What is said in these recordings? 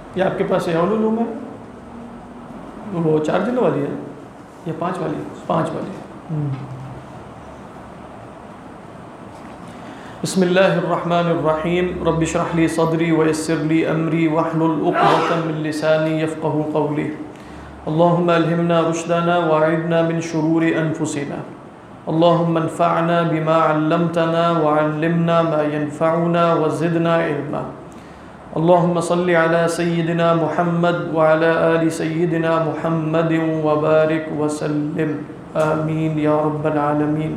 یہ آپ کے پاس علوم ہے، وہ 4 دنوں والی ہے یا 5 والی؟ 5 والی ہے۔ بسم اللہ الرحمن الرحیم، رب اشرح لی صدری ویسر لی امری واحلل عقدۃ من لسانی یفقهوا قولی۔ اللهم الہمنا رشدنا واعذنا من شرور انفسنا، اللهم انفعنا بما علمتنا وعلمنا ما ينفعنا وزدنا علما۔ اللهم صل على سيدنا محمد وعلى آل سيدنا محمد وبارك وسلم، آمین یا رب العالمین۔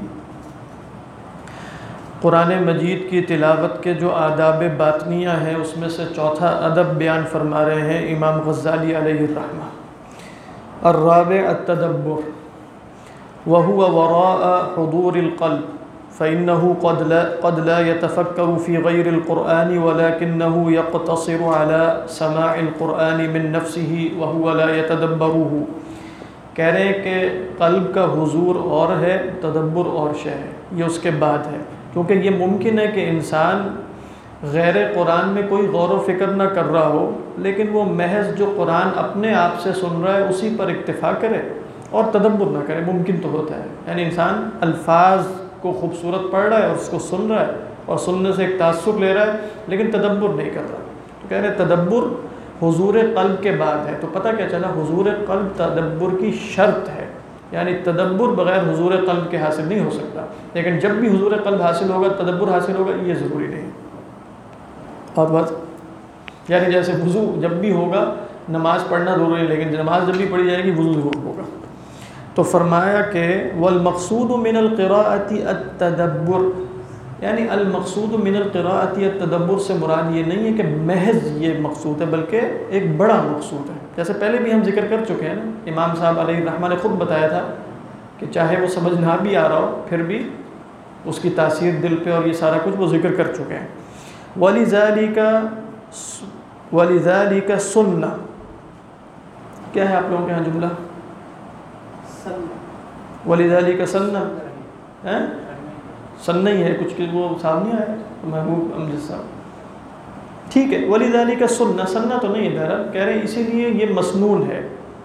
قرآن مجید کی تلاوت کے جو آداب باطنیہ ہیں اس میں سے چوتھا ادب بیان فرما رہے ہیں امام غزالی علیہ الرحمہ۔ الرابع التدبر، وهو وراء حضور القلب، فإنه قد لا يتفكر في غير القرآن ولكنه يقتصر على سماع القرآن من نفسه وهو لا يتدبره۔ کہہ رہے ہیں کہ قلب کا حضور اور ہے، تدبر اور شے ہے، یہ اس کے بعد ہے، کیونکہ یہ ممکن ہے کہ انسان غیر قرآن میں کوئی غور و فکر نہ کر رہا ہو، لیکن وہ محض جو قرآن اپنے آپ سے سن رہا ہے اسی پر اکتفا کرے اور تدبر نہ کرے۔ ممکن تو ہوتا ہے، یعنی انسان الفاظ کو خوبصورت پڑھ رہا ہے اور اس کو سن رہا ہے اور سننے سے ایک تاثر لے رہا ہے، لیکن تدبر نہیں کر رہا۔ تو کہہ رہے تدبر حضور قلب کے بعد ہے۔ تو پتہ کیا چلا، حضور قلب تدبر کی شرط ہے، یعنی تدبر بغیر حضور قلب کے حاصل نہیں ہو سکتا، لیکن جب بھی حضور قلب حاصل ہوگا تدبر حاصل ہوگا، یہ ضروری نہیں۔ اور بات یعنی جیسے وضو جب بھی ہوگا نماز پڑھنا ضروری ہے، لیکن نماز جب بھی پڑھی جائے گی وضو ضرور ہوگا۔ تو فرمایا کہ والمقصود من القراءۃ التدبر، یعنی المقصود من القراءۃ التدبر سے مراد یہ نہیں ہے کہ محض یہ مقصود ہے، بلکہ ایک بڑا مقصود ہے۔ جیسے پہلے بھی ہم ذکر کر چکے ہیں نا، امام صاحب علیہ الرحمہ نے خود بتایا تھا کہ چاہے وہ سمجھ نہ بھی آ رہا ہو پھر بھی اس کی تاثیر دل پہ، اور یہ سارا کچھ وہ ذکر کر چکے ہیں۔ وَلِذَلِكَ سُنَّةٌ، کیا ہے آپ لوگوں کے یہاں جملہ؟ وَلِذَلِكَ سُنَّةٌ سننا ہی ہے کچھ کہ وہ صاحب نہیں آیا محبوب امجد صاحب، ٹھیک ہے۔ وَلِذَلِكَ سُنَّةٌ سننا تو نہیں ہے بہرحال، کہہ رہے ہیں اسی لیے یہ مسنون ہے۔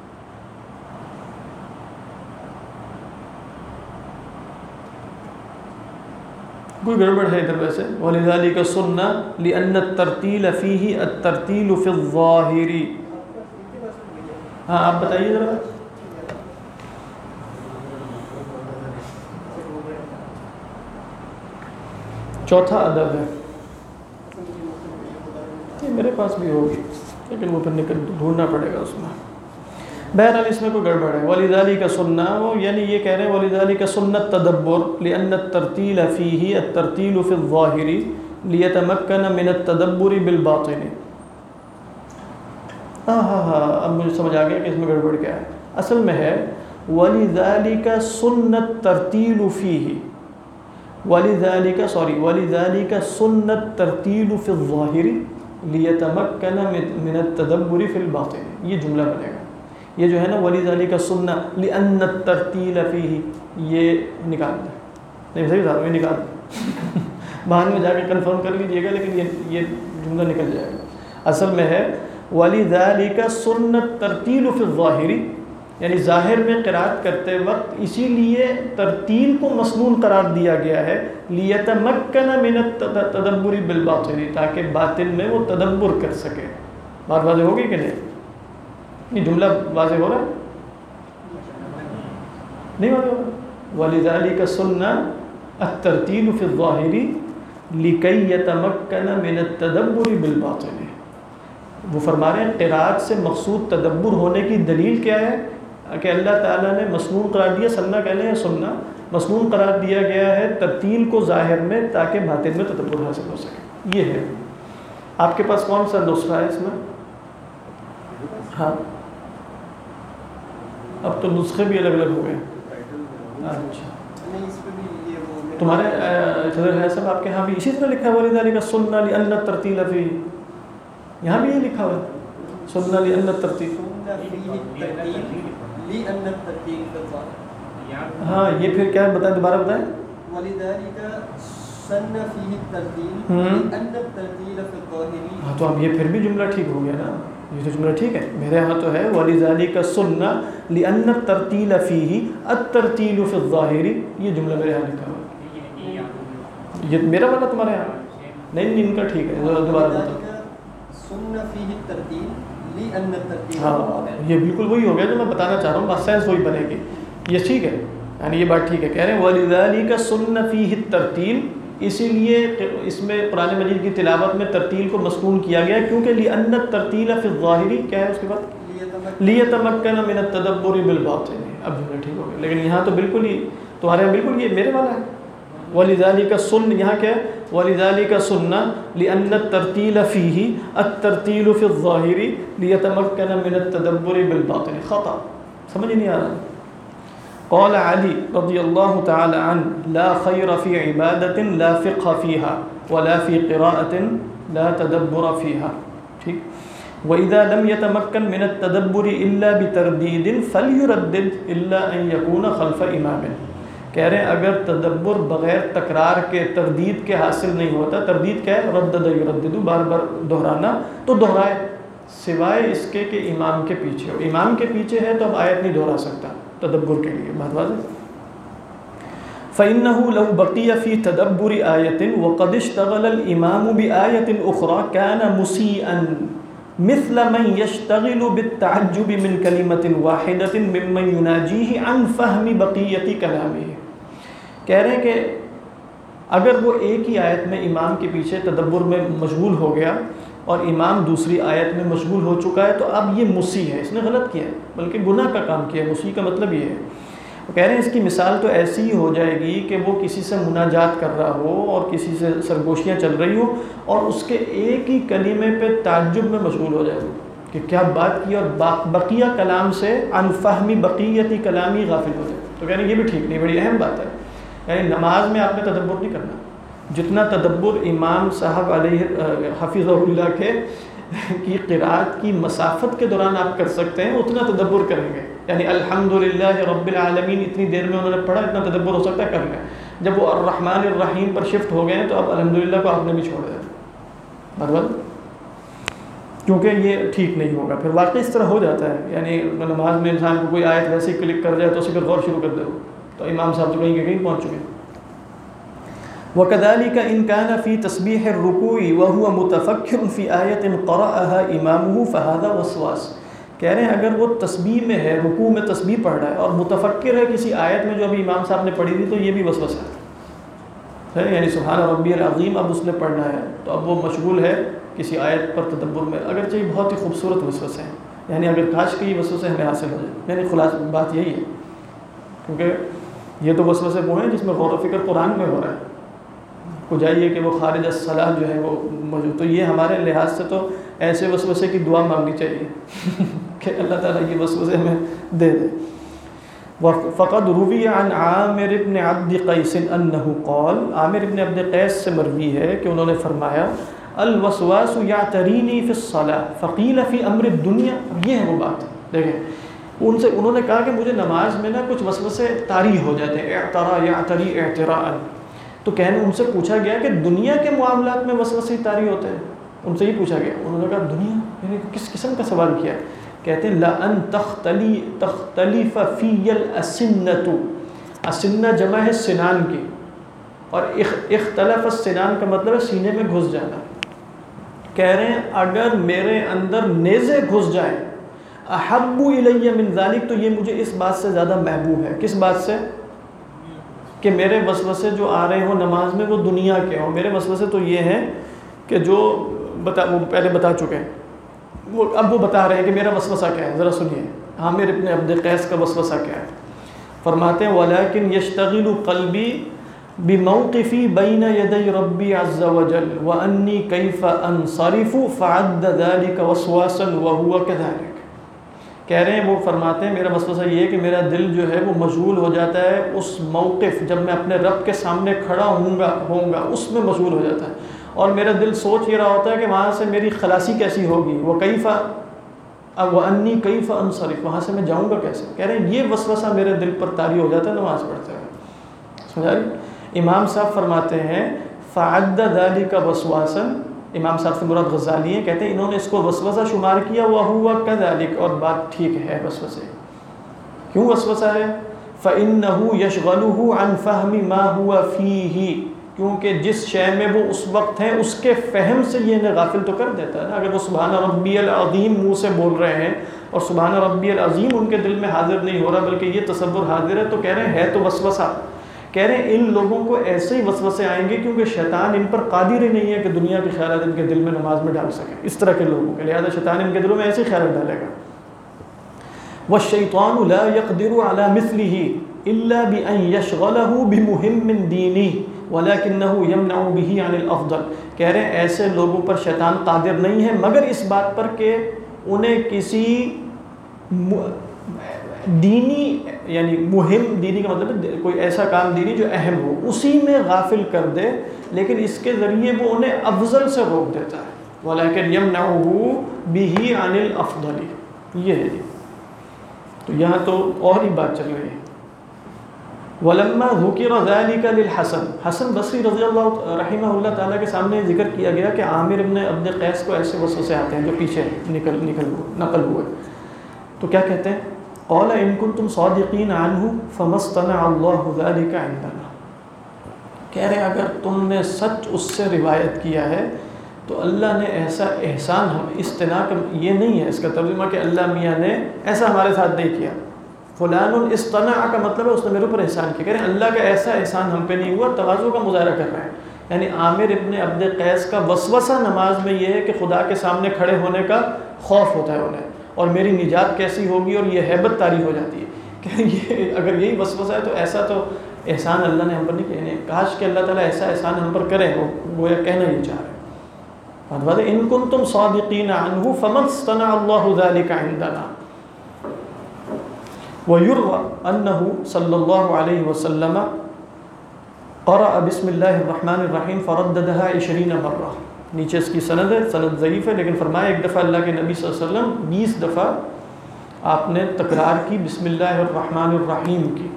کوئی گڑبڑ ہے ادھر ویسے؟ وَلِذَلِكَ سُنَّةٌ لِأَنَّ التَّرْتِيلَ فِيهِ التَّرْتِيلُ فِي الظَّاهِرِ۔ ہاں آپ بتائیے ذرا۔ چوتھا ادب ہے، یہ میرے پاس بھی ہوگی لیکن وہ پھر نکل ڈھونڈنا پڑے گا اس میں۔ بہرحال اس میں کوئی گڑبڑ ہے۔ وَلِذَلِكَ سُنَّةٌ، وہ یعنی یہ کہہ رہے ہیں وَلِذَلِكَ سُنَّةُ التَّدَبُّرِ لِأَنَّ التَّرْتِيلَ فِيهِ التَّرْتِيلُ فِي الظَّاهِرِ لِيَتَمَكَّنَ مِنَ التَّدَبُّرِ بِالْبَاطِنِ۔ اب مجھے سمجھ آ گیا کہ اس میں گڑبڑ کیا ہے۔ اصل میں ہے وَلِذَلِكَ سُنَّةُ التَّرْتِيلُ فِيهِ، وَلِذَلِكَ سُنَّةُ التَّرْتِيلُ فِي الظَّاهِرِ لِيَتَمَكَّنَ مِنَ التَّدَبُّرِ فِي الْبَاطِنِ، یہ جملہ بنے گا۔ یہ جو ہے نا وَلِذَلِكَ سُنَّةٌ لِأَنَّ التَّرْتِيلَ فِيهِ، یہ نکال دیں، نہیں صحیح صاحب یہ نکال دیں، بعد میں جا کے کنفرم کر لیجیے گا، لیکن یہ جملہ نکل جائے گا۔ اصل میں ہے وَلِذَلِكَ سُنَّةُ التَّرْتِيلُ فِي الظَّاهِرِ، یعنی ظاہر میں قرات کرتے وقت اسی لیے ترتیل کو مسنون قرار دیا گیا ہے، لِيَتَمَكَّنَ مِنَ التَّدَبُّرِ بِالْبَاطِنِ، تاکہ باطن میں وہ تدبر کر سکے۔ بات واضح ہوگی کہ نہیں؟ یہ جملہ واضح ہو رہا ہے؟ نہیں واضح ہو رہا؟ وَلِذَلِكَ سُنَّةُ التَّرْتِيلُ فِي الظَّاهِرِ لِكَيْ يَتَمَكَّنَ مِنَ التَّدَبُّرِ بِالْبَاطِنِ۔ وہ فرما رہے ہیں قرات سے مقصود تدبر ہونے کی دلیل کیا ہے کہ اللہ تعالیٰ نے مسنون قرار دیا، سننا کہہ لیں یا سننا، مسنون قرار دیا گیا ہے ترتیل کو ظاہر میں تاکہ باطن میں تدبر حاصل ہو سکے۔ یہ ہے۔ آپ کے پاس کون سا نسخہ ہے اس میں؟ ہاں اب تو نسخے بھی الگ الگ ہو گئے۔ اچھا تمہارے صدر ہے صاحب آپ کے ہاں بھی اسی طرح لکھا ہے وَلِذَلِكَ سُنَّةٌ لِأَنَّ التَّرْتِيلَ فِيهِ، یہاں بھی یہ لکھا ہوا ہے سُنَّةٌ لِأَنَّ التَّرْتِيلَ۔ ہاں یہ پھر کیا ہے بتائیں، دوبارہ بتائیں۔ وَلِذَلِكَ سَنَّ فِيهِ التَّرْتِيلَ لِأَنَّ التَّرْتِيلَ فِي الظَّاهِرِ۔ ہاں تو اب یہ پھر بھی جملہ ٹھیک ہو گیا نا، یہ تو جملہ ٹھیک ہے، میرے ہاں تو ہے وَلِذَلِكَ سُنَّ لِأَنَّ التَّرْتِيلَ فِيهِ التَّرْتِيلُ فِي الظَّاهِرِ، یہ جملہ میرے ہاں لکھا ہوا، یہ میرا والا تمہارے ہاں نہیں، ان کا ٹھیک ہے، دوبارہ بتاؤ۔ سُنَّ فِيهِ التَّرْتِيلُ لِأَنَّ التَّرْتِيلَ، ہاں یہ بالکل وہی ہو گیا جو میں بتانا چاہ رہا ہوں، بات سینس وہی بنے گی، یہ ٹھیک ہے، یعنی یہ بات ٹھیک ہے، کہہ رہے ہیں وَلِذَلِكَ سُنَّ فِيهِ التَّرْتِيلُ، اسی لیے اس میں قرآن مجید کی تلاوت میں ترتیل کو مسکون کیا گیا، کیونکہ لِأَنَّ التَّرْتِيلَ فِي الظَّاهِرِ، کیا ہے اس کے بعد لِيَتَمَكَّنَ مِنَ التَّدَبُّرِ بِالْبَاطِنِ، اب جملہ ٹھیک ہو گیا، لیکن یہاں تو بالکل ہی تمہارے یہاں بالکل یہ میرے والا ہے، وَلِذَلِكَ سُنَّ، یہاں کیا ہے وَلِذَلِكَ سُنَّ لِأَنَّ التَّرْتِيلَ فِيهِ التَّرْتِيلُ فِي الظَّاهِرِ لِيَتَمَكَّنَ مِنَ التَّدَبُّرِ بِالْبَاطِنِ، خطأ، سمجھ نہیں آ رہا۔ قال علی رضی اللہ تعالی عنہ لا خیر فی عبادت لا فقہ فیہا ولا فی قراءت لا تدبر فیہا، ٹھیک، وَإِذَا لَمْ يَتَمَكَّنْ مِنَ التَّدَبُّرِ إِلَّا بِتَرْدِيدٍ فَلْيُرَدِّدْ إِلَّا أَنْ يَكُونَ خَلْفَ إِمَامٍ، کہہ رہے ہیں اگر تدبر بغیر تکرار کے تردید کے حاصل نہیں ہوتا، تردید کیا ہے ردد یردد، بار بار دہرانا، تو دہرائے سوائے اس کے کہ امام کے پیچھے ہو، امام کے پیچھے ہے تو اب آیت نہیں دہرا سکتا تدبر کے لیے، بات واضح۔ فَإِنَّهُ لَوْ بَقِيَ فِي تَدَبُّرِ آيَةٍ وَقَدِ اشْتَغَلَ الْإِمَامُ بِآيَةٍ أُخْرَى كَانَ مُسِيئًا مثل من يشتغل بالتعجب من كلمة واحدة ممن يناجيه عن فهم بقية كلامه، کہہ رہے ہیں کہ اگر وہ ایک ہی آیت میں امام کے پیچھے تدبر میں مشغول ہو گیا اور امام دوسری آیت میں مشغول ہو چکا ہے تو اب یہ مسیح ہے، اس نے غلط کیا ہے، بلکہ گناہ کا کام کیا ہے، مسیح کا مطلب یہ ہے۔ وہ کہہ رہے ہیں اس کی مثال تو ایسی ہی ہو جائے گی کہ وہ کسی سے مناجات کر رہا ہو اور کسی سے سرگوشیاں چل رہی ہو اور اس کے ایک ہی کلمے پہ تعجب میں مشغول ہو جائے گا کہ کیا بات کی، اور بقیہ کلام سے عن فہمی بقیتی کلامی غافل ہو جائے، تو کہہ رہے ہیں یہ بھی ٹھیک نہیں، بڑی اہم بات ہے، یعنی نماز میں آپ نے تدبر نہیں کرنا، جتنا تدبر امام صاحب علیہ حفظہ اللہ کی قرأت کی مسافت کے دوران آپ کر سکتے ہیں اتنا تدبر کریں گے، یعنی الحمدللہ رب العالمین اتنی دیر میں انہوں نے پڑھا، اتنا تدبر ہو سکتا ہے کر لیں۔ جب وہ الرحمن الرحیم پر شفٹ ہو گئے ہیں تو اب الحمدللہ کو آپ نے بھی چھوڑ دیا، برابر، کیونکہ یہ ٹھیک نہیں ہوگا، پھر واقعی اس طرح ہو جاتا ہے، یعنی نماز میں انسان کو کوئی آیت ویسے ہی کلک کر جائے تو اسے پھر غور شروع کر دے تو امام صاحب تو کہیں کہ کہیں پہنچ چکے ہیں۔ وَكَذَلِكَ إِنْ كَانَ فِي تَسْبِيحِ الرُّكُوعِ وَهُوَ مُتَفَكِّرٌ فِي آيَةٍ قَرَأَهَا إِمَامُهُ فَهَذَا وَسْوَاسٌ، کہہ رہے ہیں اگر وہ تسبیح میں ہے، رکوع میں تسبیح پڑھ رہا ہے اور متفکر ہے کسی آیت میں جو ابھی امام صاحب نے پڑھی تھی، تو یہ بھی وسوسہ ہے، یعنی سبحان ربی العظیم اب اس نے پڑھنا ہے تو اب وہ مشغول ہے کسی آیت پر تدبر میں، اگرچہ یہ بہت ہی خوبصورت وسوسے ہیں، یعنی اگر کاش کے یہ وسوسے ہمیں حاصل ہو جائے، یعنی خلاص بات یہی ہے، کیونکہ یہ تو وسوسے وہ ہیں جس میں غور و فکر قرآن میں ہو رہا ہے، کو جائیے کہ وہ خارج الصلاح جو ہے وہ موجود، تو یہ ہمارے لحاظ سے تو ایسے وسوسے کی دعا مانگنی چاہیے کہ اللہ تعالیٰ یہ وسوسے ہمیں دے دے۔ فقد روی عن عامر بن عبد قیس انہ قال، عامر بن عبد قیس سے مروی ہے کہ انہوں نے فرمایا الوسواس یعترینی فی الصلاۃ فقیل فی امر الدنیا، یہ ہے وہ بات، دیکھیں انہوں نے کہا کہ مجھے نماز میں نا کچھ وسوسے طاری ہو جاتے ہیں، اعترا یعتری اعتراء، تو کہنے ان سے پوچھا گیا کہ دنیا کے معاملات میں وسوسے طاری ہوتے ہیں، ان سے ہی پوچھا گیا، انہوں نے کہا دنیا، یعنی کس قسم کا سوال کیا، کہتے ہیں لَأَن تَخْتَلِفَ فِيَّ الْأَسِنَّةُ، اسنہ جمع ہے سنان کی، اور اختلف السنان کا مطلب ہے سینے میں گھس جانا، کہہ رہے ہیں اگر میرے اندر نیزے گھس جائیں احب الی من ذلک، تو یہ مجھے اس بات سے زیادہ محبوب ہے، کس بات سے، کہ میرے وسوسے جو آ رہے ہوں نماز میں وہ دنیا کے ہوں، میرے وسوسے تو یہ ہیں کہ جو وہ پہلے بتا چکے ہیں، اب وہ بتا رہے ہیں کہ میرا وسوسہ کیا ہے، ذرا سنیے عامر ابن عبد قیس کا وسوسہ کیا ہے، فرماتے ہیں وَلَكِنْ يَشْتَغِلُ قَلْبِي بِمَوْقِفِي بَيْنَ يَدَيْ رَبِّي عَزَّ وَجَلَّ وَأَنِّي كَيْفَ أَنْصَرِفُ فَعَدَّ ذَلِكَ وَسْوَاسًا وَهُوَ كَذَلِكَ، کہہ رہے ہیں وہ فرماتے ہیں میرا وسوسہ یہ ہے کہ میرا دل جو ہے وہ مشغول ہو جاتا ہے اس موقف جب میں اپنے رب کے سامنے کھڑا ہوں گا اس میں مشغول ہو جاتا ہے، اور میرا دل سوچ یہ رہا ہوتا ہے کہ وہاں سے میری خلاصی کیسی ہوگی، وہ کیفا وَأَنِّي كَيْفَ أَنْصَرِفُ، وہاں سے میں جاؤں گا کیسے، کہہ رہے ہیں یہ وسوسہ میرے دل پر طاری ہو جاتا ہے نماز پڑھتے ہیں، سمجھا؟ امام صاحب فرماتے ہیں فَعَدَّ ذَلِكَ وَسْوَاسًا، امام صاحب سے مراد غزالی ہیں، کہتے ہیں انہوں نے اس کو وسوسہ شمار کیا وَهُوَ كَذَلِكَ، اور بات ٹھیک ہے وسوسے. کیوں وسوسہ ہے؟ فَإِنَّهُ يَشْغَلُهُ عَنْ فَهْمِ مَا هُوَ فِيهِ، کیونکہ جس شے میں وہ اس وقت ہیں اس کے فہم سے یہ انہیں غافل تو کر دیتا ہے نا. اگر وہ سبحان ربی العظیم منہ سے بول رہے ہیں اور سبحان ربی العظیم ان کے دل میں حاضر نہیں ہو رہا بلکہ یہ تصور حاضر ہے، تو کہہ رہے ہیں ہے تو وسوسہ. کہہ رہے ہیں ان لوگوں کو ایسے ہی وسوسے آئیں گے کیونکہ شیطان ان پر قادر ہی نہیں ہے کہ دنیا کے خیالات ان کے دل میں نماز میں ڈال سکے، اس طرح کے لوگوں کے، لہذا شیطان ان کے دلوں میں ایسے ہی خیالات ڈالے گا. وَالشَّيْطَانُ لَا يَقْدِرُ عَلَى مِثْلِهِ إِلَّا بِأَنْ يَشْغَلَهُ بِمُهِمٍّ دِينِهِ وَلَكِنَّهُ يَمْنَعُ بِهِ عَنِ الْأَفْضَلِ. کہہ رہے ہیں ایسے لوگوں پر شیطان قادر نہیں ہے مگر اس بات پر کہ انہیں کسی دینی، یعنی مہم، دینی کا مطلب ہے کوئی ایسا کام دینی جو اہم ہو اسی میں غافل کر دے، لیکن اس کے ذریعے وہ انہیں افضل سے روک دیتا ہے. وَلَكِنْ يَمْنَعُهُ بِهِ عَنِ الْأَفْضَلِ. یہ ہے جی. تو یہاں تو اور ہی بات چل رہی ہے. وَلَمَّا ذُكِرَ ذَلِكَ لِلْحَسَنِ، حسن بصری رضی اللہ رحمہ اللہ تعالیٰ کے سامنے ذکر کیا گیا کہ عامر ابن عبد قیس کو ایسے وسوسے آتے ہیں جو پیچھے نقل ہوئے. تو کیا کہتے ہیں؟ قَالَ إِن كُنتُمْ صَادِقِينَ عَنْهُ فَمَا اصْطَنَعَ اللَّهُ ذَلِكَ عِندَنَا. کہہ رہے ہیں اگر تم نے سچ اس سے روایت کیا ہے تو اللہ نے ایسا احسان، ہم اصطناع کا یہ نہیں ہے اس کا ترجمہ کہ اللہ میاں نے ایسا ہمارے ساتھ نہیں کیا. فلان اصطنع کا مطلب ہے اس نے میرے اوپر احسان کیا. کہہ رہے ہیں اللہ کا ایسا احسان ہم پہ نہیں ہوا، تواضع کا مظاہرہ کر رہے ہیں. یعنی عامر ابن عبد قیس کا وسوسہ نماز میں یہ ہے کہ خدا کے سامنے کھڑے ہونے کا خوف ہوتا ہے انہیں، اور میری نجات کیسی ہوگی، اور یہ ہیبت طاری ہو جاتی ہے کہ یہ اگر یہی وسوسہ ہے تو ایسا تو احسان اللہ نے ہم پر نہیں کیا. کاش کہ اللہ تعالیٰ ایسا احسان ہم پر کرے، وہ یہ کہنا یہ چاہ رہے ہیں. ان کنتم صادقین عنہ فما اصطنع اللہ ذلک عندنا. ويروى أنه صلى الله عليه وسلم قرأ بسم الله الرحمن الرحیم فرددها 20 مرة. نیچے اس کی سند ہے، سند ضعیف ہے، لیکن فرمایا ایک دفعہ اللہ کے نبی صلی اللہ علیہ وسلم 20 دفعہ آپ نے تکرار کی بسم اللہ الرحمن الرحیم کی.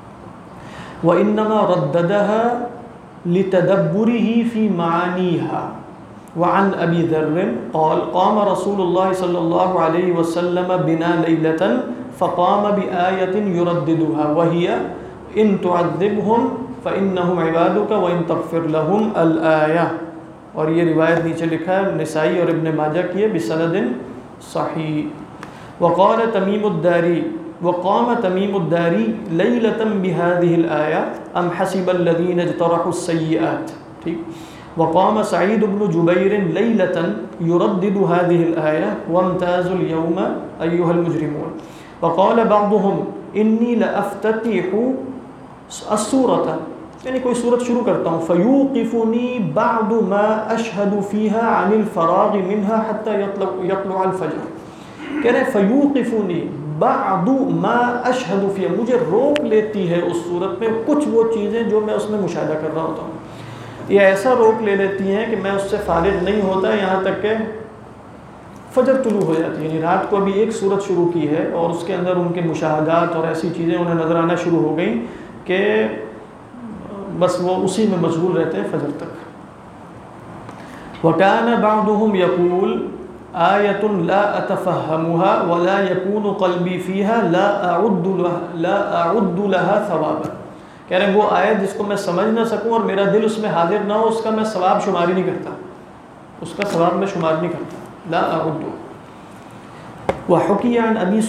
وإنما رددها لتدبره في معانيها. وعن أبي ذر قال قام رسول الله صلى الله عليه وسلم بنا ليلة فقام بآية يرددها وهي إن تعذبهم فإنهم عبادك وإن تغفر لهم الآية. اور یہ روایت نیچے لکھا ہے نسائی اور ابن ماجہ کی ہے بسند صحیح. وقال تمیم الداری وقام تمیم الداری لیلة بهذه الآية ام حسب الذين اجترحوا السيئات. ٹھیک. وقام سعید بن جبیر لیلة يردد هذه الآية وامتازوا اليوم أيها المجرمون. وقال بعضهم إني لأفتتح السورة، یعنی کوئی صورت شروع کرتا ہوں فیوقفنی بعد ما اشہد فیہا عن الفراغ منها حتی یطلع الفجر. کہہ رہے ہیں فیوقفنی بعد ما اشہد فیہا، مجھے روک لیتی ہے اس صورت میں کچھ وہ چیزیں جو میں اس میں مشاہدہ کر رہا ہوتا ہوں. یہ ایسا روک لے لیتی ہیں کہ میں اس سے فارغ نہیں ہوتا یہاں تک کہ فجر طلوع ہو جاتی ہے. یعنی رات کو ابھی ایک صورت شروع کی ہے اور اس کے اندر ان کے مشاہدات اور ایسی چیزیں انہیں نظر آنا شروع ہو گئیں کہ بس وہ اسی میں مشغول رہتے ہیں فجر تک. وَكَانَ بَعْضُهُمْ يَقُولُ آيَةٌ لَا أَتَفَهَّمُهَا وَلَا يَكُونُ قَلْبِي فِيهَا لَا أَعُدُّ لَهَا ثَوَابًا. کہہ رہے ہیں وہ آیت جس کو میں سمجھ نہ سکوں اور میرا دل اس میں حاضر نہ ہو اس کا میں ثواب شمار ہی نہیں کرتا، اس کا ثواب میں شمار نہیں کرتا. لا أعد. وحكي عن أبي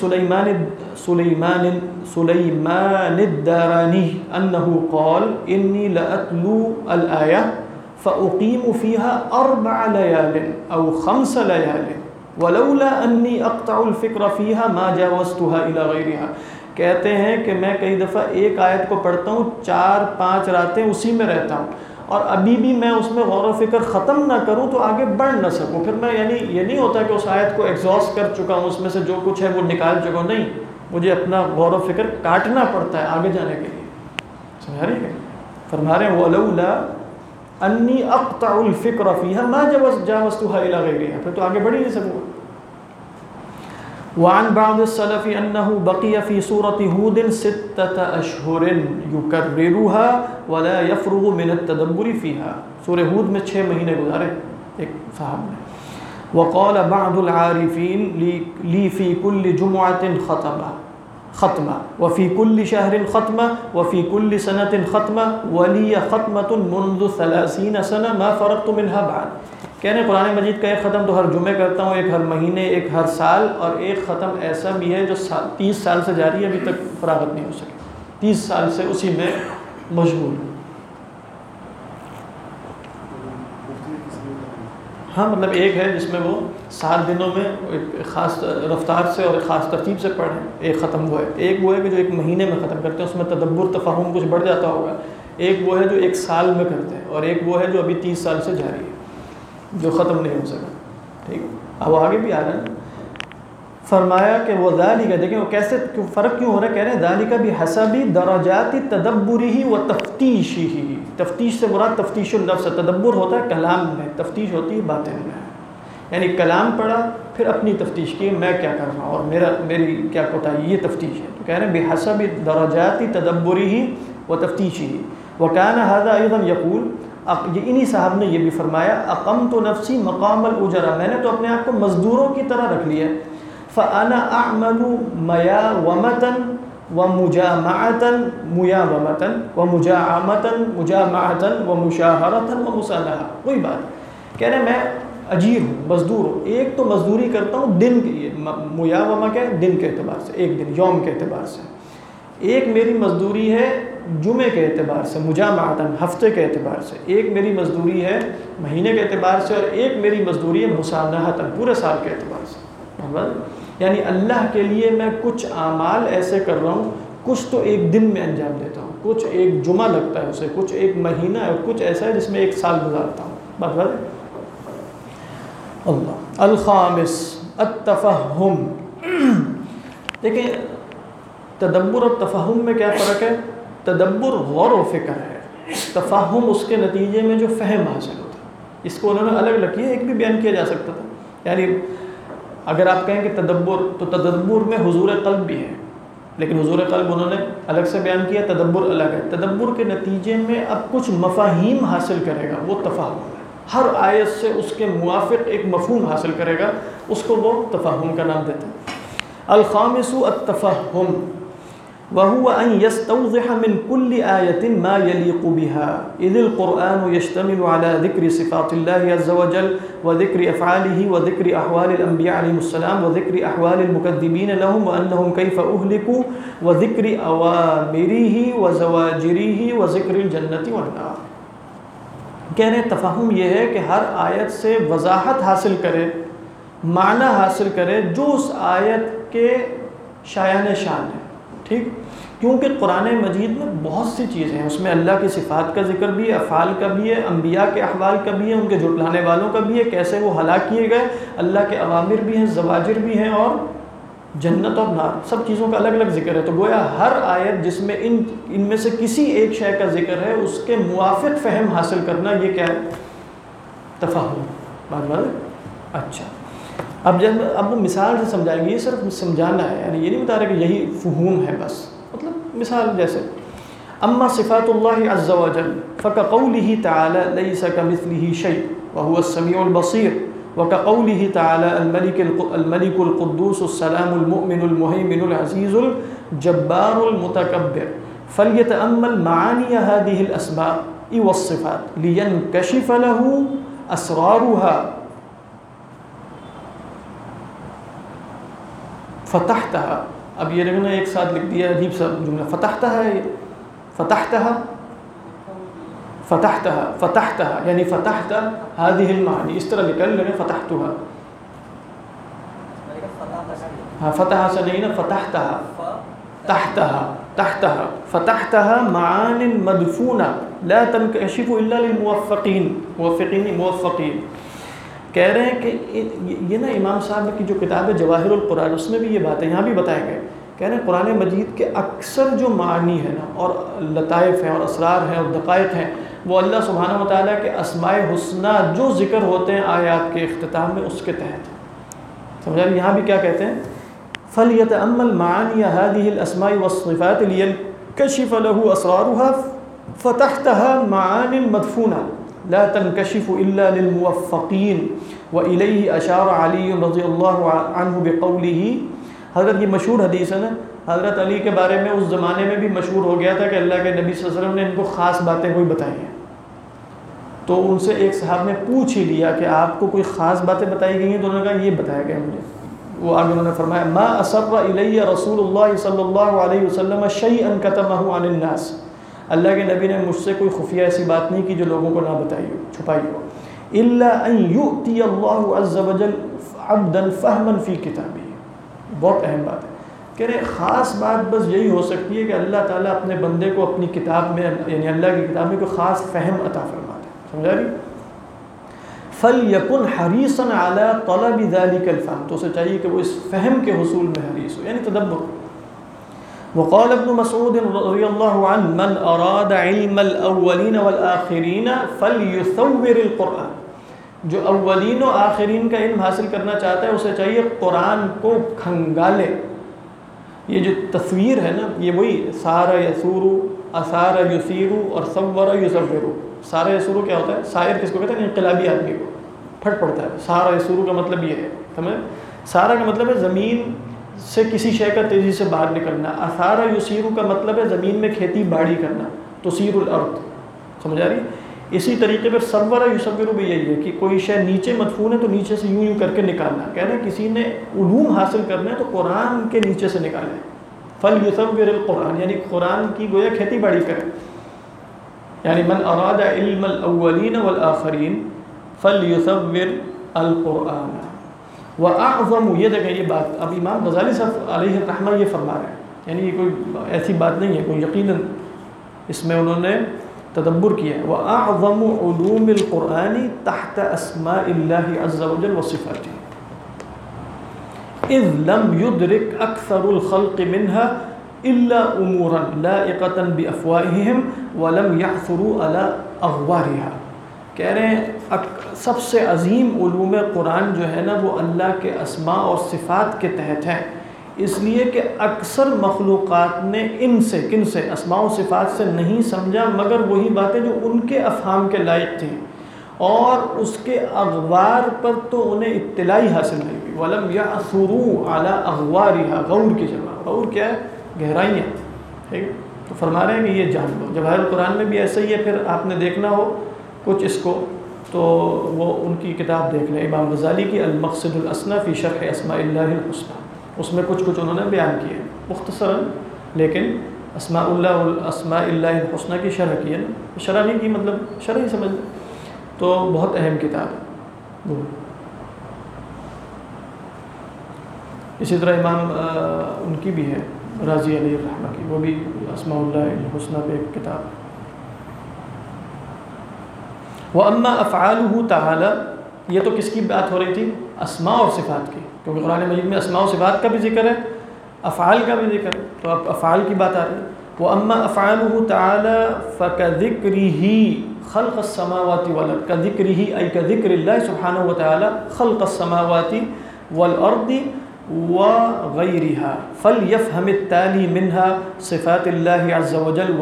سليمان الداراني أنه قال إني لأتلو الآية فأقيم فيها 4 ليال أو 5 ليال ولولا أني أقطع الفكر فيها ما جاوزتها إلى غيرها. کہتے ہیں کہ میں کئی دفعہ ایک آیت کو پڑھتا ہوں 4-5 راتیں اسی میں رہتا ہوں اور ابھی بھی میں اس میں غور و فکر ختم نہ کروں تو آگے بڑھ نہ سکوں. پھر میں یعنی یہ نہیں ہوتا کہ اس آیت کو ایگزاسٹ کر چکا ہوں، اس میں سے جو کچھ ہے وہ نکال چکا ہوں، نہیں، مجھے اپنا غور و فکر کاٹنا پڑتا ہے آگے جانے کے لیے. سمجھا رہی ہے؟ فرما رہے ہیں وَلَوْلَا أَنِّي أَقْطَعُ الْفِكْرَ فِيهَا مَا جَاوَزْتُهَا إِلَى غَيْرِهَا. پھر تو آگے بڑھ ہی نہیں سکوں. وعن بعض السلف أنه بقي في سورة هود 6 أشهر يكررها ولا يفرغ من التدبر فيها. سورہ ہود میں 6 مہینے گزارے ایک صاحب نے. وقال بعض العارفین لی فی کل جمعۃ ختمہ وفی کل شہر ختمہ وفی کل سنۃ ختمہ ولی ختمۃ منذ 30 سنہ ما فرغت منها بعد. کہہ رہے ہیں قرآن مجید کا ایک ختم تو ہر جمعے کرتا ہوں، ایک ہر مہینے، ایک ہر سال، اور ایک ختم ایسا بھی ہے جو 30 سال سے جاری ہے، ابھی تک فراغت نہیں ہو سکی. 30 سال سے اسی میں مشغول. ہاں مطلب ایک ہے جس میں وہ 7 دنوں میں ایک خاص رفتار سے اور ایک خاص ترتیب سے پڑھیں، ایک ختم وہ ہے. ایک وہ ہے کہ جو ایک مہینے میں ختم کرتے ہیں، اس میں تدبر تفہم کچھ بڑھ جاتا ہوگا. ایک وہ ہے جو ایک سال میں کرتے ہیں، اور ایک وہ ہے جو ابھی 30 سال سے جاری ہے، جو ختم نہیں ہو سکا. ٹھیک، اب آگے بھی آ رہا ہے. فرمایا کہ وہ ذالک، دیکھیں وہ کیسے فرق کیوں ہو رہا ہے. کہہ رہے ہیں ذالک بحسب درجات تدبرہ و تفتیشہ. تفتیش سے مراد تفتیش النفس. تدبر ہوتا ہے کلام میں، تفتیش ہوتی ہے باطن میں. یعنی کلام پڑھا پھر اپنی تفتیش کی، میں کیا کر رہا ہوں اور میری کیا کوتاہی، یہ تفتیش ہے. تو کہہ رہے ہیں بحسب درجات تدبرہ و تفتیشہ. وکان ھذا ایضا یقول، انہی صاحب نے یہ بھی فرمایا، اقمت نفسی مقام الاجرا، میں نے تو اپنے آپ کو مزدوروں کی طرح رکھ لیا. فانا اعمل میاومۃ ومجامعۃ ومجاعمۃ ومشاہرۃ ومصالحہ. کوئی بات، کہہ رہے ہیں میں اجیر ہوں، مزدور ہوں. ایک تو مزدوری کرتا ہوں دن کے لیے، میاومہ کے دن کے اعتبار سے، ایک دن یوم کے اعتبار سے. ایک میری مزدوری ہے جمعے کے اعتبار سے، مجامعتاً ہفتے کے اعتبار سے. ایک میری مزدوری ہے مہینے کے اعتبار سے، اور ایک میری مزدوری ہے مصالحتاً پورے سال کے اعتبار سے. یعنی اللہ کے لیے میں کچھ اعمال ایسے کر رہا ہوں، کچھ تو ایک دن میں انجام دیتا ہوں، کچھ ایک جمعہ لگتا ہے اسے، کچھ ایک مہینہ ہے، کچھ ایسا ہے جس میں ایک سال گزارتا ہوں. بات اللہ. الخامس التفہم. دیکھیں تدبر اور تفہم میں کیا فرق ہے. تدبر غور و فکر ہے، تفہم اس کے نتیجے میں جو فہم حاصل ہوتا ہے. اس کو انہوں نے الگ الگ کیا، ایک بھی بیان کیا جا سکتا تھا. یعنی اگر آپ کہیں کہ تدبر، تو تدبر میں حضور قلب بھی ہے، لیکن حضور قلب انہوں نے الگ سے بیان کیا، تدبر الگ ہے. تدبر کے نتیجے میں اب کچھ مفاہیم حاصل کرے گا، وہ تفہم ہے. ہر آیت سے اس کے موافق ایک مفہوم حاصل کرے گا، اس کو وہ تفہم کا نام دیتے ہیں. الخامس التفہم وهو أن يستوضح من كل آية ما يليق بها، إذ القرآن يشتمل على ذكر صفات الله عز وجل وذكر أفعاله وذكر أحوال الأنبياء عليهم السلام وذكر أحوال المكذبين لهم وأنهم كيف أهلكوا وذكر أوامره وزواجره وذكر الجنة والنار. کہہ رہے ہیں تفہم یہ ہے کہ ہر آیت سے وضاحت حاصل کرے، معنی حاصل کرے جو اس آیت کے شایان شان ہے. ٹھیک، کیونکہ قرآن مجید میں بہت سی چیزیں ہیں، اس میں اللہ کی صفات کا ذکر بھی ہے، افعال کا بھی ہے، انبیاء کے احوال کا بھی ہے، ان کے جھٹلانے والوں کا بھی ہے، کیسے وہ ہلاک کیے گئے، اللہ کے اوامر بھی ہیں، زواجر بھی ہیں، اور جنت اور نار، سب چیزوں کا الگ الگ ذکر ہے. تو گویا ہر آیت جس میں ان میں سے کسی ایک شے کا ذکر ہے، اس کے موافق فہم حاصل کرنا، یہ کیا ہے؟ تفہم. بات اچھا. اب مثال سے سمجھائیں گے، یہ صرف سمجھانا ہے، یعنی یہ نہیں بتا رہا کہ یہی فہوم ہے بس، مطلب مثال جیسے اما صفات اللہ عز وجل فکقولہ تعالی لیس کمثلہ شیء وہو السمیع البصیر، وکقولہ تعالی الملک القدوس السلام المؤمن المہیمن العزیز الجبار المتکبر. فلیتأمل معانی هذه الاسماء والصفات لینکشف له اسرارها. فتحتها، اب یہ لکھنا ایک ساتھ لکھ دیا، عجیب سا جملہ. فتحتها ہے، فتحتها یعنی فتحت هذه المعانی، اس طرح لکھ لیں فتحتها. ہاں فتح سے نہیں نا، تحتها فتحتها معان مدفونہ لا تنکشف الا للموفقین. موفقین کہہ رہے ہیں کہ یہ نا امام صاحب کی جو کتاب ہے جواہر القرآن، اس میں بھی یہ باتیں یہاں بھی بتائے گئے. کہہ رہے ہیں قرآن مجید کے اکثر جو معانی ہیں نا، اور لطائف ہیں اور اسرار ہیں اور دقائق ہیں، وہ اللہ سبحانہ وتعالیٰ کے اسماء حسنہ جو ذکر ہوتے ہیں آیات کے اختتام میں، اس کے تحت. سمجھا؟ یہاں بھی کیا کہتے ہیں؟ فَلْيَتَأَمَّلْ مَعَانِيَ هَذِهِ الْأَسْمَاءِ وَالصِّفَاتِ لِيَنْكَشِفَ لَهُ أَسْرَارُهَا فَتَحْتَهَا مَعَانٍ مَدْفُونَةٍ لا تنكشف إلا للموفقين وإليه أشار علي رضی اللہ عنہ بقوله. حضرت یہ مشہور حدیث ہے نا، حضرت علی کے بارے میں اس زمانے میں بھی مشہور ہو گیا تھا کہ اللہ کے نبی صلی اللہ علیہ وسلم نے ان کو خاص باتیں کوئی بتائی ہیں. تو ان سے ایک صاحب نے پوچھ ہی لیا کہ آپ کو کوئی خاص باتیں بتائی گئی ہیں؟ تو انہوں نے کہا یہ بتایا گیا مجھے. وہ آگے انہوں نے فرمایا ما اسر الی رسول اللہ صلی اللہ علیہ وسلم شیئا کتمہ عن الناس. اللہ کے نبی نے مجھ سے کوئی خفیہ ایسی بات نہیں کی جو لوگوں کو نہ بتائی ہو، چھپائی ہو. الا ان یؤتی اللہ عز وجل عبدا فہما فی کتابہ. بہت اہم بات ہے کہ خاص بات بس یہی ہو سکتی ہے کہ اللہ تعالیٰ اپنے بندے کو اپنی کتاب میں، یعنی اللہ کی کتاب میں کوئی خاص فہم عطا فرماتا ہے. سمجھا رہی؟ فَلْيَكُنْ حَرِيصًا عَلَىٰ طَلَبِ ذَلِكَ الْفَهْمِ. تو اسے چاہیے کہ وہ اس فہم کے حصول میں حریص ہو، یعنی تدبر. وقال ابن مسعود رضی اللہ عنہ من اراد علم الاولین والآخرین فلیثور القرآن. جو اولین و آخرین کا علم حاصل کرنا چاہتا ہے اسے چاہیے قرآن کو کھنگالے. یہ جو تصویر ہے نا، یہ وہی سار یسور، اثار یسیر اور صور یصور. سارا یسور کیا ہوتا ہے؟ سائر کس کو کہتے ہیں؟ انقلابی آدمی کو پھٹ پڑتا ہے. سارا یسور کا مطلب یہ ہے، سمجھے؟ سارا کا مطلب ہے زمین سے کسی شے کا تیزی سے باہر نکلنا. اثار یسیر کا مطلب ہے زمین میں کھیتی باڑی کرنا، تسیر الارض. سمجھ آ رہی؟ اسی طریقے پر صور یصور بھی یہی ہے کہ کوئی شے نیچے مدفون ہے تو نیچے سے یوں کر کے نکالنا. کہہ رہے ہیں کسی نے علوم حاصل کرنا ہے تو قرآن کے نیچے سے نکالیں. فلیثور القرآن یعنی قرآن کی گویا کھیتی باڑی کریں. یعنی من اراد علم الاولین والآخرین فلیثور القرآن. واعظم، یہ دیکھیں یہ بات اب امام غزالی صاحب علیہ الرحمہ یہ فرما رہے ہیں، یعنی یہ کوئی ایسی بات نہیں ہے، کوئی یقیناً اس میں انہوں نے تدبر کیا ہے. واعظم علوم القرآن تحت اسماء اللہ عز وجل وصفاته اذ لم يدرك اکثر الخلق منها الا امورا لائقة بافواههم ولم يعثروا على اغوارها. کہہ رہے ہیں سب سے عظیم علوم قرآن جو ہے نا وہ اللہ کے اسماء اور صفات کے تحت ہے، اس لیے کہ اکثر مخلوقات نے ان سے، کن سے؟ اسماء و صفات سے نہیں سمجھا مگر وہی باتیں جو ان کے افہام کے لائق تھیں، اور اس کے اغوار پر تو انہیں اطلاعی حاصل نہیں ہوئی. وَلَمْ يَعْثُرُوا عَلَىٰ أَغْوَارِهَا. غور کی جمع، غور کیا ہے؟ گہرائیاں. ٹھیک ہے؟ تو فرما رہے ہیں کہ یہ جان لو. جواہر قرآن میں بھی ایسا ہی ہے. پھر آپ نے دیکھنا ہو کچھ اس کو تو وہ ان کی کتاب دیکھ لیں، امام غزالی کی المقصد الاسنی فی شرح اسماء اللہ الحسنی. اس میں کچھ انہوں نے بیان کیے ہیں مختصراً، لیکن اسماء اللہ الحسنی کی شرح کی ہے نا، شرح نہیں کی مطلب شرح ہی سمجھ لیں. تو بہت اہم کتاب ہے. اسی طرح امام ان کی بھی ہے رازی علیہ الرحمہ کی، وہ بھی اسماء اللہ الحسنی پہ ایک کتاب. وَأَمَّا أَفْعَالُهُ تَعَالَى، یہ تو کس کی بات ہو رہی تھی؟ اسماء اور صفات کی، کیونکہ قرآن مجید میں اسماء و صفات کا بھی ذکر ہے، افعال کا بھی ذکر ہے. تو اب افعال کی بات آ رہی ہے. وَأَمَّا أَفْعَالُهُ تَعَالَى فَكَذِكْرِهِ خَلْقَ السَّمَاوَاتِ وَالْأَرْضِ. كَذِكْرِهِ أي كذكر الله سبحانه وتعالى خلق السماوات والأرض وغيرها. فليفهم التالي منها صفات الله عز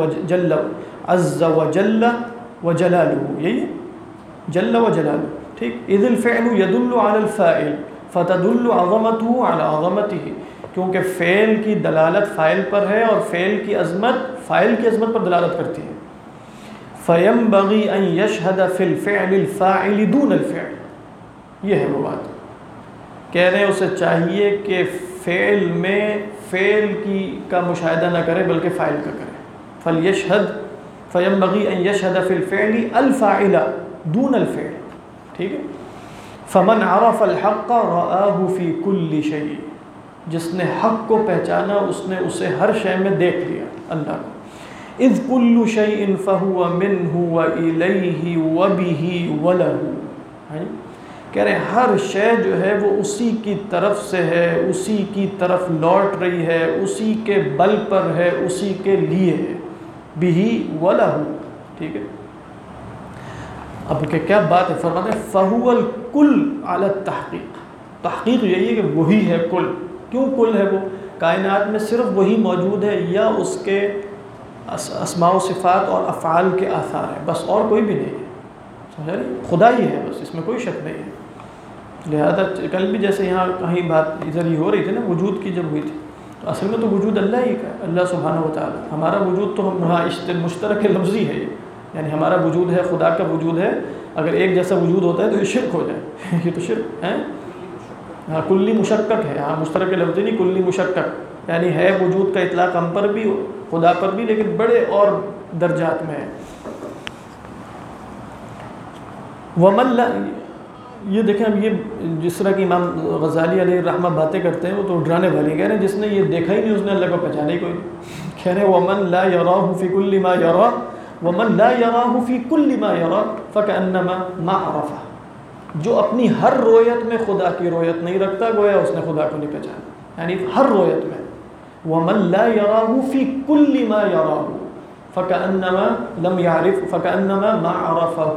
وجل وجلاله. یہی جل وجلاله. ٹھیک. اذ الفعل يدل على الفاعل فتدل عظمته على عظمته. کیونکہ فعل کی دلالت فاعل پر ہے اور فعل کی عظمت فاعل کی عظمت پر دلالت کرتی ہے. فَيَنْبَغِي أَنْ يَشْهَدَ فِي الْفِعْلِ الْفَاعِلِ دُونَ الْفِعْلِ. یہ ہے وہ بات. کہہ رہے ہیں اسے چاہیے کہ فعل میں فعل کا مشاہدہ نہ کرے بلکہ فاعل کا کرے. فَيَنْبَغِي أَنْ يَشْهَدَ فِي الْفِعْلِ الْفَاعِلَ دُونَ الْفِعْلِ. ٹھیک ہے. فَمَنْ عَرَفَ الْحَقَّ رَآهُ فِي كُلِّ شَيْءٍ. جس نے حق کو پہچانا اس نے اسے ہر شے میں دیکھ لیا اللہ کو. اذ کل شیء فہو منہ وإلیہ وبہ ولہ. کہہ رہے ہیں ہر شے جو ہے وہ اسی کی طرف سے ہے، اسی کی طرف لوٹ رہی ہے، اسی کے بل پر ہے، اسی کے لیے ہے. بہ ولہ. ٹھیک ہے. اب کہ کیا بات ہے؟ فرماتے ہیں فہو الکل علی التحقیق. تحقیق یہی ہے کہ وہی ہے کل. کیوں کل ہے وہ؟ کائنات میں صرف وہی موجود ہے یا اس کے اسماء و صفات اور افعال کے آثار ہیں، بس اور کوئی بھی نہیں ہے. خدا ہی ہے بس، اس میں کوئی شک نہیں ہے. لہذا کل بھی جیسے یہاں کہیں بات ادھر ہی ہو رہی تھی نا وجود کی، جب ہوئی تھی، تو اصل میں تو وجود اللہ ہی کا ہے، اللہ سبحانہ و تعالیٰ. ہمارا وجود تو مشترک لفظی ہے، یعنی ہمارا وجود ہے، خدا کا وجود ہے. اگر ایک جیسا وجود ہوتا ہے تو یہ شرک ہو جائے. یہ تو شرک ہے. ہاں کلی مشکک ہے، ہاں مشترک لفظی نہیں، کلی مشکک، یعنی ہے وجود کا اطلاق ہم پر بھی خدا پر بھی، لیکن بڑے اور درجات میں ہے. ومن لا، یہ دیکھیں اب یہ جس طرح کہ امام غزالی علیہ الرحمہ باتیں کرتے ہیں وہ تو ڈرانے والی. کہہ رہے ہیں جس نے یہ دیکھا ہی نہیں اس نے اللہ کو پہچانا ہی کوئی نہیں. کہہ رہے ہیں ومن لا یراہ فی کل ما یرا ومن لا یراہ فی کل ما یرا فکأنما ما عرفہ. جو اپنی ہر رویت میں خدا کی رویت نہیں رکھتا گویا اس نے خدا کو نہیں پہچانا، یعنی ہر رویت میں. ومن لا یراہ فی کل ما یراہ فکأنما لم یعرف فکأنما ما عرفہ.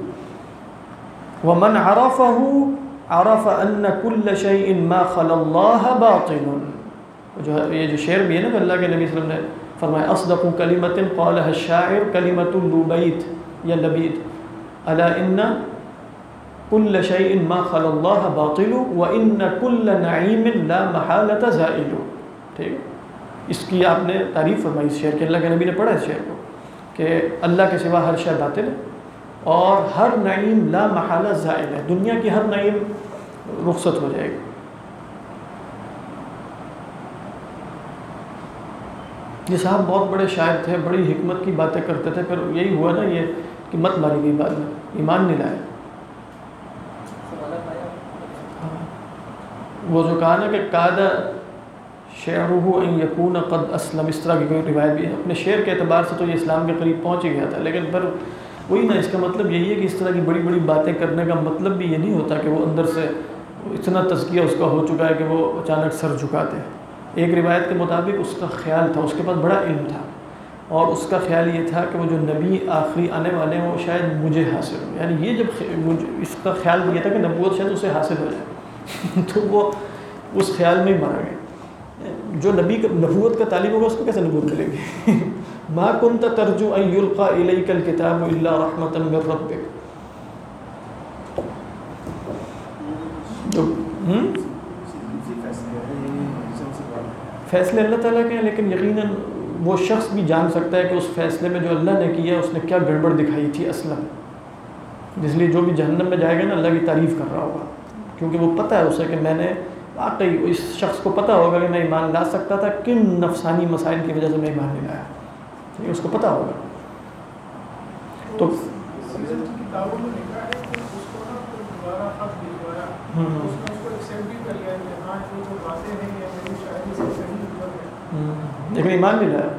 ومن عرفه عرف ان كل شيء ما خلا الله باطل. یہ جو شعر بھی ہے نا کہ اللہ کے نبی صلی اللہ علیہ وسلم نے فرمایا اصدق کلمۃ قالها الشاعر کلمۃ لبیت یا لبید الا ان كل شيء ما خلا الله باطل وان كل نعيم لا محالة زائل. ٹھیک ہے، اس کی آپ نے تعریف فرمائی اس شعر کے. اللہ کے نبی نے پڑھا اس شعر کو کہ اللہ کے سوا ہر شے باطل ہے اور ہر نعیم لا محالہ زائل ہے. دنیا کی ہر نعیم رخصت ہو جائے گی. یہ صاحب بہت بڑے شاعر تھے، بڑی حکمت کی باتیں کرتے تھے، پھر یہی ہوا نا یہ کہ مت ماری گئی بعد میں، ایمان نہیں لائے. وہ جو کہا نا کہ قادہ شعرہ ان یکون قد اسلم، اس طرح کی کوئی روایت بھی ہے. اپنے شعر کے اعتبار سے تو یہ اسلام کے قریب پہنچ ہی گیا تھا، لیکن پھر وہی نا، اس کا مطلب یہی ہے کہ اس طرح کی بڑی بڑی باتیں کرنے کا مطلب بھی یہ نہیں ہوتا کہ وہ اندر سے اتنا تزکیہ اس کا ہو چکا ہے کہ وہ اچانک سر جھکا دے. ایک روایت کے مطابق اس کا خیال تھا، اس کے پاس بڑا علم تھا، اور اس کا خیال یہ تھا کہ وہ جو نبی آخری آنے والے ہیں وہ شاید مجھے حاصل ہو. یعنی یہ جب اس کا خیال یہ تھا کہ نبوت شاید اسے حاصل ہو جائے تو وہ اس خیال میں ہی مارا گیا. جو نبی کا نبوت کا طالب ہوگا اس کو کیسے نبوت ملے گی؟ ما كنت ترجو ان يلقى اليك الكتاب الا رحمة من ربك. فیصلے اللہ تعالیٰ کے ہیں، لیکن یقیناً وہ شخص بھی جان سکتا ہے کہ اس فیصلے میں جو اللہ نے کیا اس نے کیا گڑبڑ دکھائی تھی اصلا. اس لیے جو بھی جہنم میں جائے گا نا اللہ کی تعریف کر رہا ہوگا، کیونکہ وہ پتہ ہے اسے کہ میں نے واقعی، اس شخص کو پتہ ہوگا کہ میں ایمان لا سکتا تھا، کن نفسانی مسائل کی وجہ سے میں ایمان نہیں لایا، یہ اس کو پتہ ہوگا. تو لیکن ایمان نہیں لایا.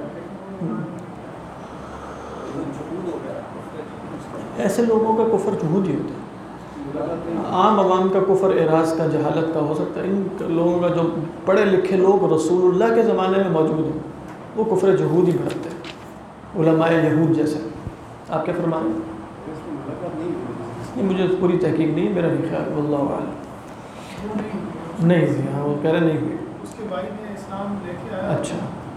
ایسے لوگوں کا کفر جہود ہی ہوتا ہے. عام عوام کا کفر اعراض کا، جہالت کا ہو سکتا ہے. ان لوگوں کا جو پڑھے لکھے لوگ رسول اللہ کے زمانے میں موجود ہیں وہ کفر جہود ہی بڑھتے ہیں، علماء یہود جیسے. آپ کیا فرمائیں؟ نہیں مجھے پوری تحقیق نہیں، میرا نہیں خیال، واللہ اعلم. نہیں ہوئی، ہاں وہ کہہ رہے نہیں ہوئی. اچھا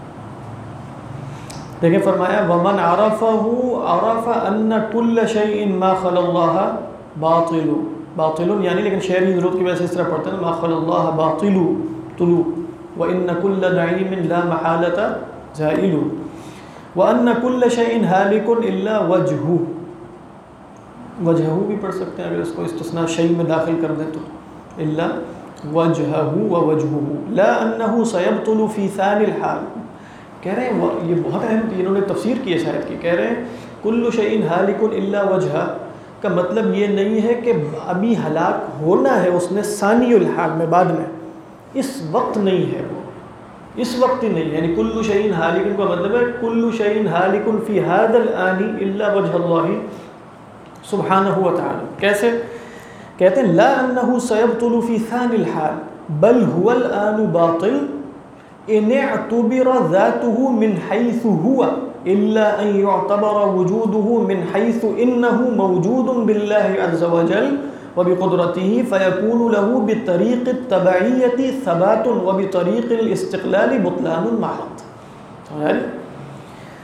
دیکھیں فرمایا ومن عرفه عرف ان كل شيء ما خلا الله باطل. باطل یعنی، لیکن شعری ضرورت کی وجہ سے اس طرح پڑھتے ہیں ما خلا الله باطل طلوع وان كل نعيم لا محالة زائل وان كل شيء هالك الا وجهه. وجهه بھی پڑھ سکتے ہیں اگر اس کو استثناء شيء میں داخل کر دیں تو، الا وجهه ووجهه لا انه سيبطل في ثاني الحال. کہہ رہے ہیں یہ بہت اہم، انہوں نے تفسیر کی ہے شاید کی، کہہ رہے ہیں کل شيء هالك الا وجهه کا مطلب یہ نہیں ہے کہ ابھی ہلاک ہونا ہے اس نے ثانی الحال میں، بعد میں، اس وقت نہیں ہے، وہ اس وقت ہی نہیں. یعنی کل شيء هالك کا مطلب ہے کل شيء هالك في هذا الآن الا وجه الله سبحانہ وتعالی. کیسے؟ کہتے ہیں لا انه سيبطل في ثاني الحال بل هو الآن باطل ان اعتبر ذاته من حيث هو الا ان يعتبر وجوده من حيث انه موجود بالله عز وجل وبقدرته فيكون له بطريق التبعية ثبات وبطريق الاستقلال بطلان محض.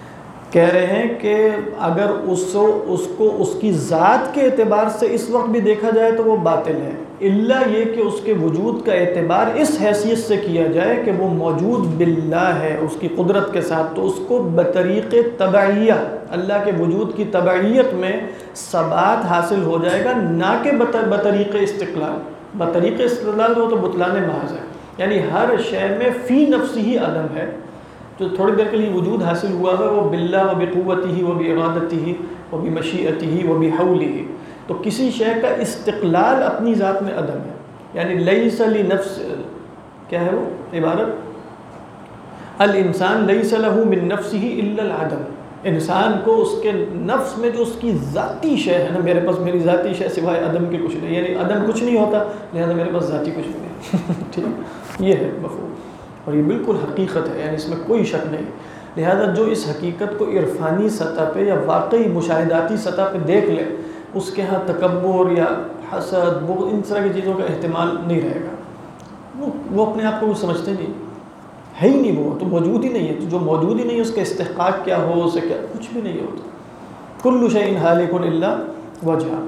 کہہ رہے ہیں کہ اگر اس کو اس کی ذات کے اعتبار سے اس وقت بھی دیکھا جائے تو وہ باطل ہے، الا یہ کہ اس کے وجود کا اعتبار اس حیثیت سے کیا جائے کہ وہ موجود باللہ ہے اس کی قدرت کے ساتھ، تو اس کو بطریق تبعیہ اللہ کے وجود کی تبعیت میں ثبات حاصل ہو جائے گا، نہ کہ بطریق استقلال۔ بطریق استقلال وہ تو بطلان محض ہے، یعنی ہر شے میں فی نفسی ہی عدم ہے، جو تھوڑی دیر کے لیے وجود حاصل ہوا ہے وہ باللہ و بقوتہ و بارادتہ و بمشیئتہ و بحولہ، تو کسی شے کا استقلال اپنی ذات میں عدم ہے، یعنی لیس لنفس، کیا ہے وہ عبارت، الانسان لیس لہ من نفسہ الا العدم، انسان کو اس کے نفس میں جو اس کی ذاتی شے ہے نا، میرے پاس میری ذاتی شے سوائے عدم کے کچھ نہیں، یعنی عدم کچھ نہیں ہوتا لہذا میرے پاس ذاتی کچھ نہیں ٹھیک، یہ ہے مفہوم، اور یہ بالکل حقیقت ہے، یعنی اس میں کوئی شک نہیں۔ لہذا جو اس حقیقت کو عرفانی سطح پہ یا واقعی مشاہداتی سطح پہ دیکھ لے، اس کے ہاں تکبر یا حسد بغض ان طرح کی چیزوں کا احتمال نہیں رہے گا، وہ اپنے آپ کو سمجھتے نہیں، ہے ہی نہیں، وہ تو موجود ہی نہیں ہے، تو جو موجود ہی نہیں ہے اس کا استحقاق کیا ہو، اسے کیا کچھ بھی نہیں ہوتا، کل شیء ہالک الا وجہہ،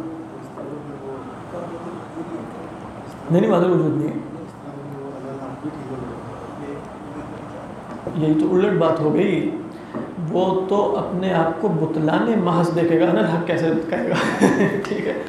نہیں مادر وجود نہیں ہے، یہی تو الٹ بات ہو گئی، وہ تو اپنے آپ کو بطلان محض دیکھے گا نا، حق کیسے کہے گا ٹھیک ہے،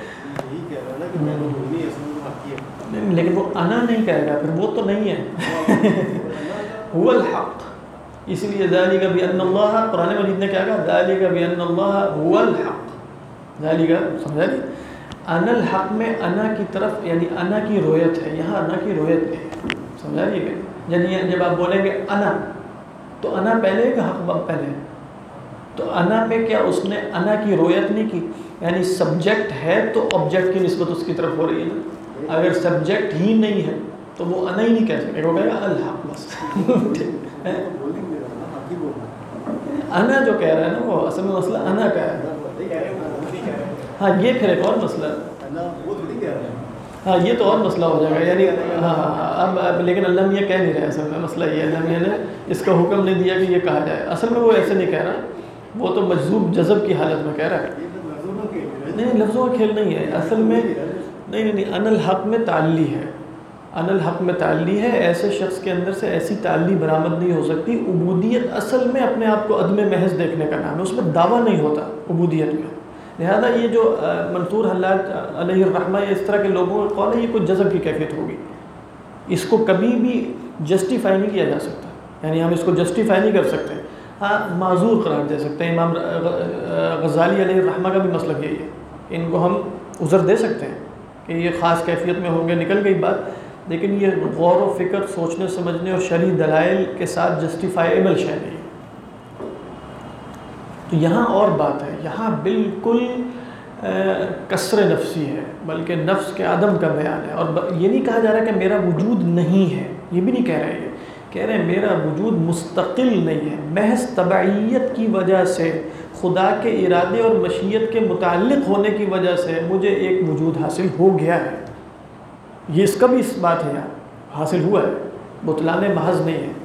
نہیں لیکن وہ انا نہیں کہے گا، پھر وہ تو نہیں ہے هو الحق، اسی لیے ذالک بان اللہ، قرآن مجید نے کیا کہا، ذالک بان اللہ هو الحق، ذالک سمجھا نہیں، انا الحق میں انا کی طرف یعنی انا کی رویت ہے، یہاں انا کی رویت نہیں ہے، سمجھا نہیں، یعنی جب آپ بولیں گے انا تو انا پہلے ہے کہ حق پہلے ہے، تو انا میں کیا اس نے انا کی رویت نہیں کی، یعنی سبجیکٹ ہے تو آبجیکٹ کی نسبت اس کی طرف ہو رہی ہے نا، اگر سبجیکٹ ہی نہیں ہے تو وہ انا ہی نہیں کہہ سکے، وہ کہے گا الحق بس انا جو کہہ رہا ہے نا وہ اصل میں مسئلہ انا کا ہے، ہاں یہ پھر ایک اور مسئلہ ہے، ہاں یہ تو اور مسئلہ ہو جائے گا، یعنی ہاں اب لیکن اللہ میاں کہہ نہیں رہے، اصل میں مسئلہ یہ ہے اللہ میاں نے اس کا حکم نہیں دیا کہ یہ کہا جائے، اصل میں وہ ایسے نہیں کہہ رہا، وہ تو مجذوب جذب کی حالت میں کہہ رہا ہے، نہیں لفظوں کا کھیل نہیں ہے اصل میں، نہیں ان الحق میں تعلی ہے، ان الحق میں تعلی ہے، ایسے شخص کے اندر سے ایسی تعلی برآمد نہیں ہو سکتی، عبودیت اصل میں اپنے آپ کو عدم محض دیکھنے کا نام ہے، اس میں دعویٰ نہیں ہوتا عبودیت میں، لہذا یہ جو منصور حلاج علیہ الرحمہ اس طرح کے لوگوں کا قول ہے، یہ کوئی جذب کی کیفیت ہوگی، اس کو کبھی بھی جسٹیفائی نہیں کیا جا سکتا، یعنی ہم اس کو جسٹیفائی نہیں کر سکتے، ہاں معذور قرار دے سکتے ہیں، امام غزالی علیہ الرحمہ کا بھی مسلک یہی ہے، ان کو ہم عذر دے سکتے ہیں کہ یہ خاص کیفیت میں ہوں گے، نکل گئی بات، لیکن یہ غور و فکر سوچنے سمجھنے اور شرعی دلائل کے ساتھ جسٹیفائیبل شے نہیں ہے۔ تو یہاں اور بات ہے، یہاں بالکل کسر نفسی ہے، بلکہ نفس کے عدم کا بیان ہے، اور یہ نہیں کہا جا رہا کہ میرا وجود نہیں ہے، یہ بھی نہیں کہہ رہے ہیں، کہہ رہے ہیں میرا وجود مستقل نہیں ہے، محض تبعیت کی وجہ سے، خدا کے ارادے اور مشیت کے متعلق ہونے کی وجہ سے مجھے ایک وجود حاصل ہو گیا ہے، یہ اس کا بھی اس بات ہے، یہاں حاصل ہوا ہے، بطلان محض نہیں ہے۔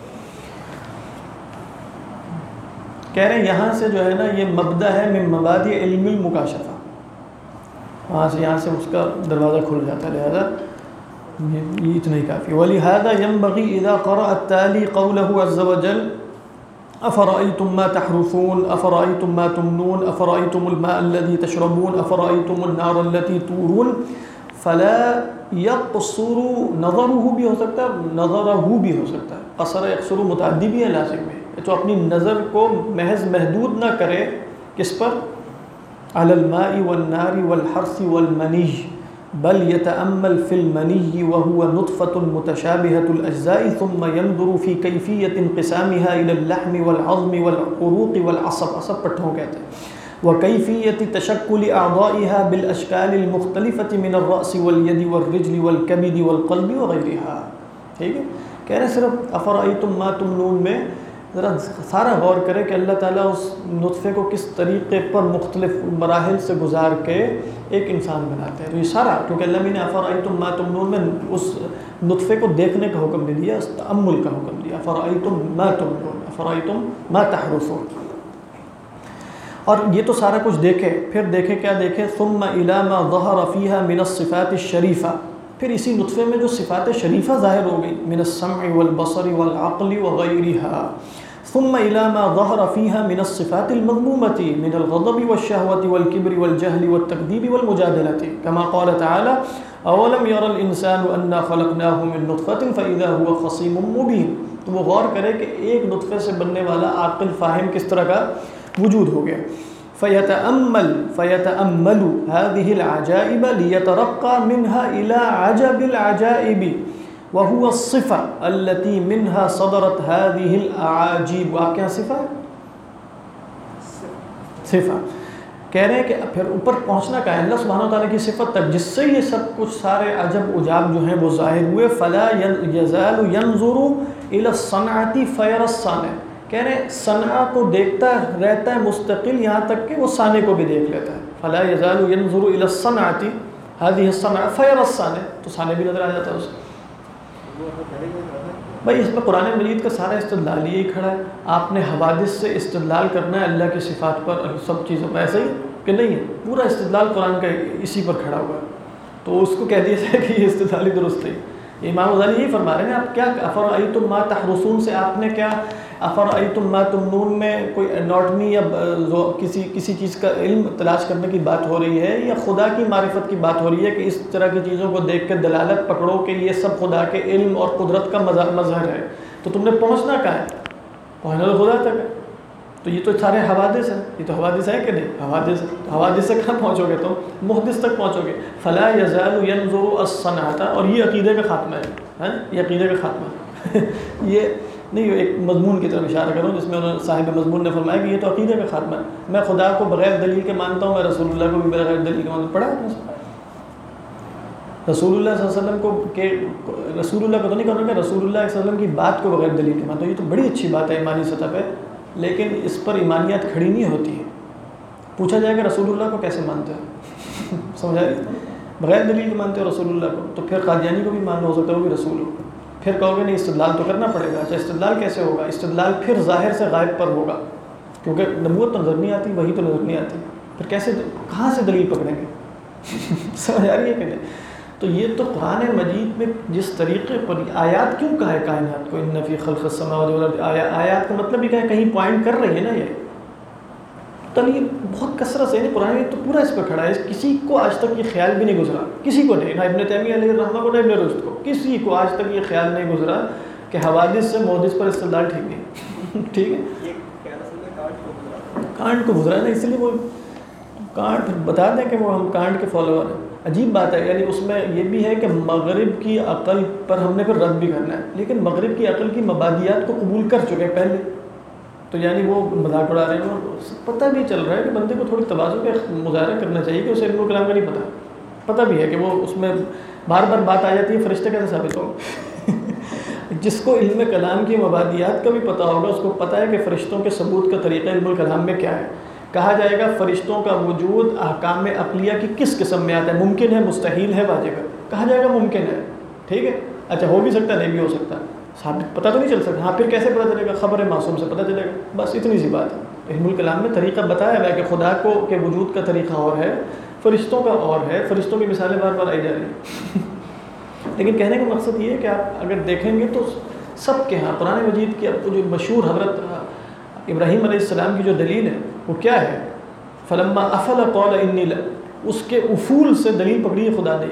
کہہ رہے ہیں یہاں سے جو ہے نا یہ مبدأ ہے من مبادئ علم المکاشفہ، وہاں سے یہاں سے اس کا دروازہ کھل جاتا ہے، لہذا یہ اتنا ہی کافی۔ وَلِهَذَا يَنبَغِي إِذَا قَرَأَ التَّالِي قَوْلَهُ عَزَّ وَجَلَّ أَفَرَأَيْتُم مَّا تَحْرُثُونَ أَفَرَأَيْتُم مَّا تُمْنُونَ أَفَرَأَيْتُمُ الْمَاءَ الَّذِي تَشْرَبُونَ أَفَرَأَيْتُمُ النَّارَ الَّتِي تُورُونَ فَلَا يَقْصُرُ نَظَرُهُ بھی ہو سکتا ہے، نظرہ بھی ہو سکتا ہے، قصر یقصر متعدی بھی ہے لازم میں، تو اپنی نظر کو محض محدود نہ کرے کس پر، علی الماء والنار والحرث والمنی، بل يتأمل في المني وهو نطفة متشابهة الأجزاء ثم ينظر في كيفية انقسامها إلى اللحم والعظم والعروق والعصب، عصب پٹھوں کہتے ہیں، وكيفية تشكل أعضائها بالأشكال المختلفة من الرأس واليد والرجل والكبد والقلب وغيرها، ٹھیک ہے، کہہ رہے صرف افرأیتم ما تمنون میں ذرا سارا غور کرے کہ اللہ تعالیٰ اس نطفے کو کس طریقے پر مختلف مراحل سے گزار کے ایک انسان بناتے ہیں، تو یہ سارا کیونکہ اللہ نے افرأیتم ما تمنون میں اس نطفے کو دیکھنے کا حکم نہیں دیا، اس تأمل کا حکم دیا، افرأیتم ما تمنون افرأیتم ما تحرثون، اور یہ تو سارا کچھ دیکھے، پھر دیکھے کیا دیکھے، ثم الی ما ظہر فیہا من الصفات الشریفہ، پھر اسی نطفے میں جو صفات شریفہ ظاہر ہو گئی، من السمع والبصر والعقل وغیرہا، ثم الی ما ظہر فیہا من الصفات المذمومۃ من الغضب والشہوۃ والکبر والجہل والتکذیب والمجادلۃ، کما قال تعالی اولم یر الانسان انا خلقناہ من نطفۃ فاذا هو خصیم مبین۔ تو وہ غور کرے کہ ایک نطفے سے بننے والا عاقل فاہم کس طرح کا وجود ہو گیا۔ فیتأمل هذه العجائب لیترقى منها الى عجب العجائب وهو الصفة التي منها صدرت هذه الاعاجیب۔ آپ کے یہاں صفہ ہے؟ صفہ کہہ رہے ہیں کہ پھر اوپر پہنچنا کا ہے اللہ سبحانہ وتعالیٰ کی صفت تک، جس سے یہ سب کچھ سارے عجب عجاب جو ہیں وہ ظاہر ہوئے۔ فلا يزال ينظر الى الصنعة فيرى الصانع، کہہ رہے ہیں صنعہ کو دیکھتا رہتا ہے مستقل یہاں تک کہ وہ صانع کو بھی دیکھ لیتا ہے۔ فلا يزال ينظر الى الصنعة هذه الصنعة فيرى الصانع، تو صانع بھی نظر آ جاتا ہے اسے۔ بھائی اس میں قرآن مجید کا سارا استدلال یہی کھڑا ہے، آپ نے حوادث سے استدلال کرنا ہے اللہ کی صفات پر سب چیزوں پر، ایسا ہی کہ نہیں ہے، پورا استدلال قرآن کا اسی پر کھڑا ہوا ہے، تو اس کو کہہ دیا جائے کہ یہ استدلال ہی درست ہے۔ امام غزالی یہی فرما رہے ہیں، آپ کیا افرأیتم ما تحرسون سے آپ نے کیا افرأیتم ما تمنون میں کوئی اناٹمی یا کسی چیز کا علم تلاش کرنے کی بات ہو رہی ہے، یا خدا کی معرفت کی بات ہو رہی ہے کہ اس طرح کی چیزوں کو دیکھ کے دلالت پکڑو کہ یہ سب خدا کے علم اور قدرت کا مظہر ہے، تو تم نے پہنچنا کہاں ہے؟ پہنچنا تو خدا تک ہے، تو یہ تو سارے حوادث ہیں، یہ تو حوادث ہے کہ نہیں؟ حوادث ہے، تو حوادث سے کہاں پہنچو گے تم؟ محدث تک پہنچو گے۔ فلا یزال ینظر الصنعۃ، اور یہ عقیدے کا خاتمہ ہے، یہ عقیدے کا خاتمہ یہ نہیں، ایک مضمون کی طرف اشارہ کروں جس میں انہوں نے صاحب مضمون نے فرمایا کہ یہ تو عقیدے کا خاتمہ ہے، میں خدا کو بغیر دلیل کے مانتا ہوں، میں رسول اللہ کو بھی بغیر دلیل کے مانتا ہوں۔ پڑھا رسول اللہ صلی اللہ علیہ وسلم کو کہ رسول اللہ کو تو نہیں کہوں کہ رسول اللہ صلی اللہ علیہ وسلم کی بات کو بغیر دلیل کے مانتا ہوں، یہ تو بڑی اچھی بات ہے ایمانی سطح پہ، لیکن اس پر ایمانیات کھڑی نہیں ہوتی ہے۔ پوچھا جائے کہ رسول اللہ کو کیسے مانتے ہو، سمجھا رہی؟ بغیر دلیل کے مانتے ہو رسول اللہ کو، تو پھر قادیانی کو بھی ماننا ہو سکتا ہے وہ بھی رسول ہو، پھر کہو گے نہیں استدلال تو کرنا پڑے گا۔ اچھا استدلال کیسے ہوگا؟ استدلال پھر ظاہر سے غائب پر ہوگا، کیونکہ نبوت تو نظر نہیں آتی، وہی تو نظر نہیں آتی، پھر کیسے کہاں سے دلیل پکڑیں گے؟ سمجھ آ رہی ہے کہ نہیں؟ تو یہ تو قرآن مجید میں جس طریقے پر آیات کیوں کہا ہے کائنات کو، ان فی خلق السماوات والارض، آیات کا مطلب یہ ہے کہیں پوائنٹ کر رہی ہے نا، یہ تو یہ بہت کثرت سے قرآن تو پورا اس پہ کھڑا ہے، کسی کو آج تک یہ خیال بھی نہیں گزرا، کسی کو نہیں، نہ ابن تیمیہ علیہ الرحمہ کو، نہ ابن رشد کو، کسی کو آج تک یہ خیال نہیں گزرا کہ حوادث سے محدث پر استدلال ٹھیک نہیں ٹھیک ہے، کانٹ کو گزرا ہے نا، اس لیے وہ کانٹ بتا دیں کہ وہ ہم کانٹ کے فالوور ہیں۔ عجیب بات ہے، یعنی اس میں یہ بھی ہے کہ مغرب کی عقل پر ہم نے پھر رد بھی کرنا ہے، لیکن مغرب کی عقل کی مبادیات کو قبول کر چکے پہلے، تو یعنی وہ مذاق اڑا رہے ہیں، پتہ بھی چل رہا ہے کہ بندے کو تھوڑی تواضع کا مظاہرہ کرنا چاہیے کہ اسے علم و کلام کا نہیں پتہ بھی ہے کہ وہ اس میں بار بار بات آ جاتی ہے، فرشتے کیسے ثابت ہوں جس کو علم کلام کی مبادیات کا بھی پتہ ہوگا اس کو پتہ ہے کہ فرشتوں کے ثبوت کا طریقہ علم الکلام میں کیا ہے۔ کہا جائے گا فرشتوں کا وجود احکام عقلیہ کی کس قسم میں آتا ہے، ممکن ہے، مستحیل ہے، واجب ہے، کہا جائے گا ممکن ہے، ٹھیک ہے، اچھا ہو بھی سکتا ہے، نہیں بھی ہو سکتا، ثابت پتہ تو نہیں چل سکتا، ہاں پھر کیسے پتہ چلے گا؟ خبر معصوم سے پتہ چلے گا، بس اتنی سی بات ہے۔ علم الکلام میں طریقہ بتایا ہوا ہے کہ خدا کو کے وجود کا طریقہ اور ہے، فرشتوں کا اور ہے، فرشتوں کی مثالیں بار بار آئی جا رہی ہیں لیکن کہنے کا مقصد یہ ہے کہ آپ اگر دیکھیں گے تو سب کے ہاں قرآن مجید کی اب جو مشہور حضرت ابراہیم علیہ السلام کی جو دلیل ہے وہ کیا ہے؟ فلما افل قال انی اس کے افول سے دلیل پکڑی ہے خدا نے،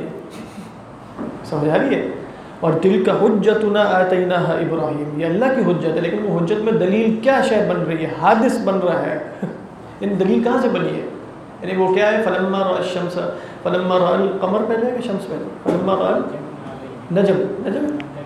سمجھ آ رہی ہے؟ اور دل کا حجتنا آتیناہا ابراہیم، یہ اللہ کی حجت ہے، لیکن وہ حجت میں دلیل کیا شے بن رہی ہے؟ حادث بن رہا ہے ان دلیل کہاں سے بنی ہے؟ یعنی وہ کیا ہے؟ فلما رأى الشمس فلما رأى القمر پہلے ہے کہ شمس پہلے؟ فلما رأى نجم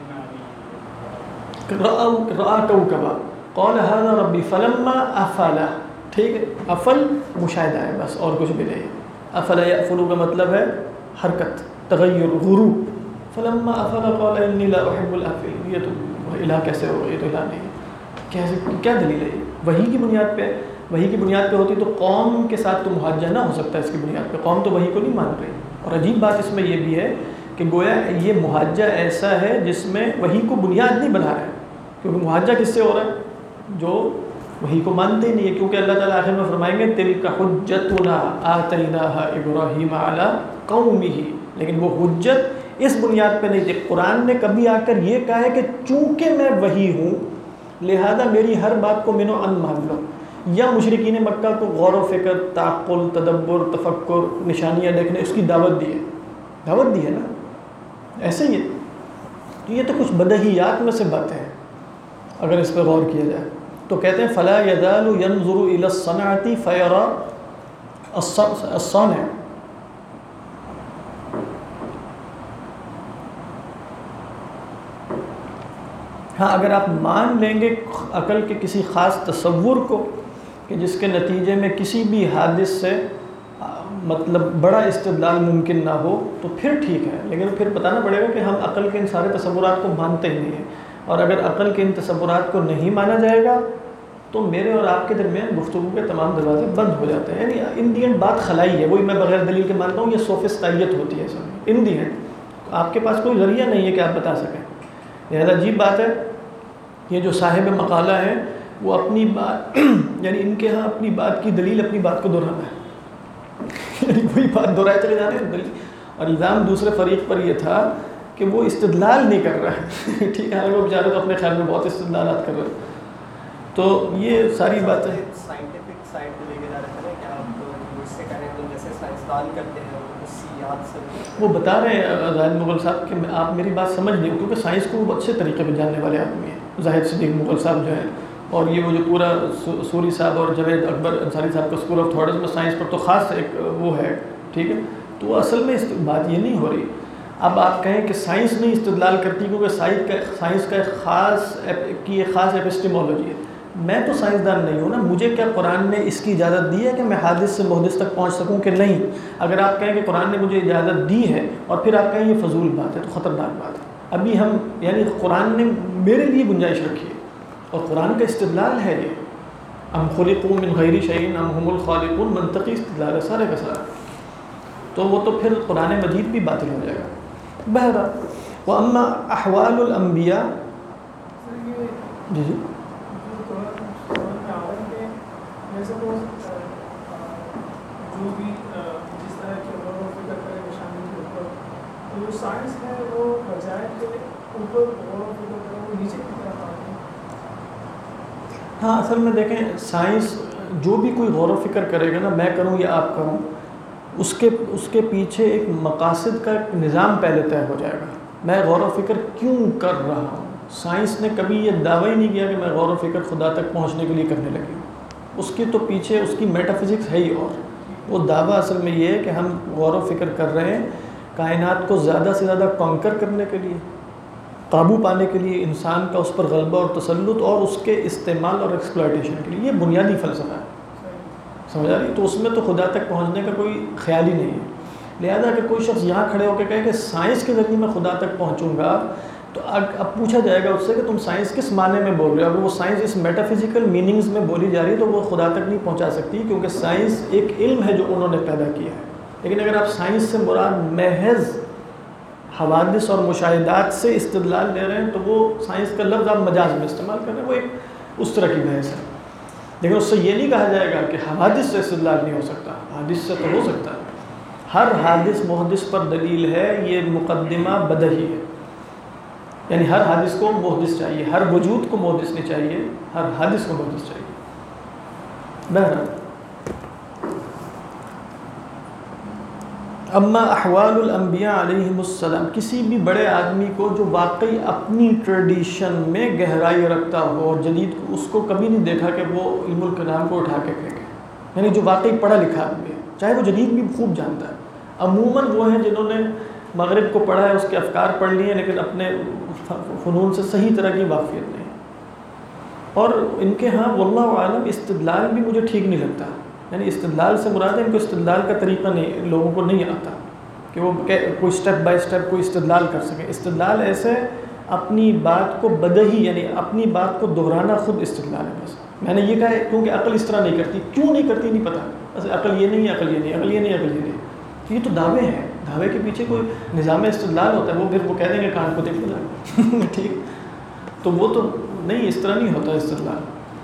رأى کوكبا قال هذا ربی فلما افل، ٹھیک ہے، افل مشاہدہ ہے بس اور کچھ بھی نہیں۔ افل یأفل کا مطلب ہے حرکت، تغیر، غروب۔ فلما افل قال انی لا احب الافل، یہ تو الہ کیسے ہوگا؟ یہ تو الہ نہیں ہے، کیسے، کیا دلیل ہے؟ وحی کی بنیاد پہ، وحی کی بنیاد پہ ہوتی تو قوم کے ساتھ تو محاجہ نہ ہو سکتا اس کی بنیاد پہ، قوم تو وحی کو نہیں مان رہی۔ اور عجیب بات اس میں یہ بھی ہے کہ گویا یہ محاجہ ایسا ہے جس میں وحی کو بنیاد نہیں بنا رہا ہے، کیونکہ محاجہ کس سے ہو رہا ہے؟ جو وہی کو مانتے ہی نہیں ہے، کیونکہ اللہ تعالیٰ آخر میں فرمائیں گے تلک حجتنا آتیناہا ابراہیم علی قومہ، لیکن وہ حجت اس بنیاد پہ نہیں تھی۔ قرآن نے کبھی آ کر یہ کہا ہے کہ چونکہ میں وہی ہوں لہذا میری ہر بات کو من و ان مان لو، یا مشرکین مکہ کو غور و فکر، تعقل، تدبر، تفکر، نشانیاں دیکھنے اس کی دعوت دی ہے، دعوت دی ہے نا، ایسے ہی ہے۔ تو یہ تو کچھ بدہیات میں سے باتیں ہیں اگر اس پہ غور کیا جائے تو کہتے ہیں فلا یزال ینظر الی الصنعۃ فیرا الصانع، ہاں اگر آپ مان لیں گے عقل کے کسی خاص تصور کو کہ جس کے نتیجے میں کسی بھی حادث سے مطلب بڑا استدلال ممکن نہ ہو تو پھر ٹھیک ہے، لیکن پھر بتانا پڑے گا کہ ہم عقل کے ان سارے تصورات کو مانتے ہی نہیں ہیں، اور اگر عقل کے ان تصورات کو نہیں مانا جائے گا تو میرے اور آپ کے درمیان گفتگو کے تمام دروازے بند ہو جاتے ہیں۔ یعنی ان دی اینڈ بات خلائی ہے، وہی میں بغیر دلیل کے مانتا ہوں، یہ سوفسٹائیت ہوتی ہے سب ان دی اینڈ، آپ کے پاس کوئی ذریعہ نہیں ہے کہ آپ بتا سکیں۔ لہذا عجیب بات ہے، یہ جو صاحب مقالہ ہیں وہ اپنی بات یعنی ان کے ہاں اپنی بات کی دلیل اپنی بات کو دہرانا ہے، یعنی وہی بات دہرائے چلے جاتے ہیں دلیل، اور الزام دوسرے فریق پر یہ تھا کہ وہ استدلال نہیں کر رہا ہے ٹھیک ہے، وہ بیچارے تو اپنے خیال میں بہت استدلالات کر رہے ہیں۔ تو یہ ساری باتیں سائنٹیفک سائڈ پہ لے کے جا رہے ہیں کہ آپ مجھ سے کریں تو جیسے سائنسدان کرتے ہیں یاد سے وہ بتا رہے ہیں زاہد مغل صاحب کہ آپ میری بات سمجھ لیں، کیونکہ سائنس کو وہ اچھے طریقے پہ جاننے والے آدمی ہیں زاہد صدیق مغل صاحب جو ہیں، اور یہ وہ جو پورا سوری صاحب اور جاوید اکبر انصاری صاحب کا اسکول آف تھاٹس میں سائنس پر تو خاص ایک وہ ہے، ٹھیک ہے، تو وہ اصل میں بات یہ نہیں ہو رہی۔ اب آپ کہیں کہ سائنس نہیں استدلال کرتی کیونکہ سائنس کا ایک خاص ایپسٹیمولوجی ہے، میں تو سائنسدان نہیں ہوں نا، مجھے کیا قرآن نے اس کی اجازت دی ہے کہ میں حادث سے محدث تک پہنچ سکوں کہ نہیں؟ اگر آپ کہیں کہ قرآن نے مجھے اجازت دی ہے اور پھر آپ کہیں یہ فضول بات ہے تو خطرناک بات ہے۔ ابھی ہم یعنی قرآن نے میرے لیے گنجائش رکھی ہے اور قرآن کا استدلال ہے یہ، ام خلقوا من غیر شیء ام هم الخالقون، منطقی استدلال ہے سارے کا سارا، تو وہ تو پھر قرآن مجید بھی باطل ہو جائے گا۔ بہرحال واما احوال الانبیاء، جی جو بھی جس طرح کی غور و فکر کرے نشانی کے اوپر، تو جو سائنس ہے وہ بجائے کے اوپر غور و فکر کرے وہ نیچے کی طرف آتے ہیں۔ ہاں اصل میں دیکھیں سائنس جو بھی کوئی غور و فکر کرے گا نا، میں کروں یا آپ کروں، اس کے پیچھے ایک مقاصد کا ایک نظام پہلے طے ہو جائے گا، میں غور و فکر کیوں کر رہا ہوں۔ سائنس نے کبھی یہ دعویٰ ہی نہیں کیا کہ میں غور و فکر خدا تک پہنچنے کے لیے کرنے لگی ہوں، اس کی تو پیچھے اس کی میٹا فزکس ہے ہی، اور وہ دعویٰ اصل میں یہ ہے کہ ہم غور و فکر کر رہے ہیں کائنات کو زیادہ سے زیادہ کانکر کرنے کے لیے، قابو پانے کے لیے، انسان کا اس پر غلبہ اور تسلط اور اس کے استعمال اور ایکسپلائٹیشن کے لیے، یہ بنیادی فلسفہ ہے، سمجھ آ رہی؟ تو اس میں تو خدا تک پہنچنے کا کوئی خیال ہی نہیں ہے۔ لہذا کہ کوئی شخص یہاں کھڑے ہو کے کہے کہ سائنس کے ذریعے میں خدا تک پہنچوں گا، تو اب پوچھا جائے گا اس سے کہ تم سائنس کس معنی میں بول رہے ہو؟ اگر وہ سائنس اس میٹا فزیکل میننگز میں بولی جا رہی ہے تو وہ خدا تک نہیں پہنچا سکتی، کیونکہ سائنس ایک علم ہے جو انہوں نے پیدا کیا ہے۔ لیکن اگر آپ سائنس سے مراد محض حوادث اور مشاہدات سے استدلال لے رہے ہیں تو وہ سائنس کا لفظ آپ مجاز میں استعمال کر رہے ہیں، وہ ایک اس طرح کی بحث ہے۔ لیکن اس سے یہ نہیں کہا جائے گا کہ حوادث سے استدلال نہیں ہو سکتا، حادث سے تو ہو سکتا ہے۔ ہر حادث محدث پر دلیل ہے، یہ مقدمہ بدہی ہے، یعنی ہر حادث کو محدث چاہیے، ہر وجود کو محدث نہیں چاہیے، ہر حادث کو محدث چاہیے۔ بہرحال اما احوال الانبیاء علیہم السلام، کسی بھی بڑے آدمی کو جو واقعی اپنی ٹریڈیشن میں گہرائی رکھتا ہو اور جدید کو، اس کو کبھی نہیں دیکھا کہ وہ علم الکلام کو اٹھا کے پھینکے، یعنی جو واقعی پڑھا لکھا آدمی ہے، چاہے وہ جدید بھی خوب جانتا ہے۔ عموماً وہ ہیں جنہوں نے مغرب کو پڑھا ہے، اس کے افکار پڑھ لیے ہیں، لیکن اپنے فنون سے صحیح طرح کی واقفیت نہیں، اور ان کے ہاں واللہ عالم استدلال بھی مجھے ٹھیک نہیں لگتا، یعنی استدلال سے مراد ہے ان کو استدلال کا طریقہ نہیں، لوگوں کو نہیں آتا کہ وہ کوئی سٹیپ بائی سٹیپ کوئی استدلال کر سکے۔ استدلال ایسے اپنی بات کو بدہی، یعنی اپنی بات کو دہرانا خود استدلال ہے۔ بس میں نے یہ کہا ہے کیونکہ عقل اس طرح نہیں کرتی، کیوں نہیں کرتی نہیں پتہ، بس عقل یہ نہیں ہے، عقل یہ نہیں، عقل یہ نہیں، عقل یہ نہیں، یہ تو دعوے ہیں، دعوے کے پیچھے کوئی نظام استدلال ہوتا ہے، وہ پھر وہ کہہ دیں گے کان کو دیکھ لو ٹھیک، تو وہ تو نہیں، اس طرح نہیں ہوتا استدلال۔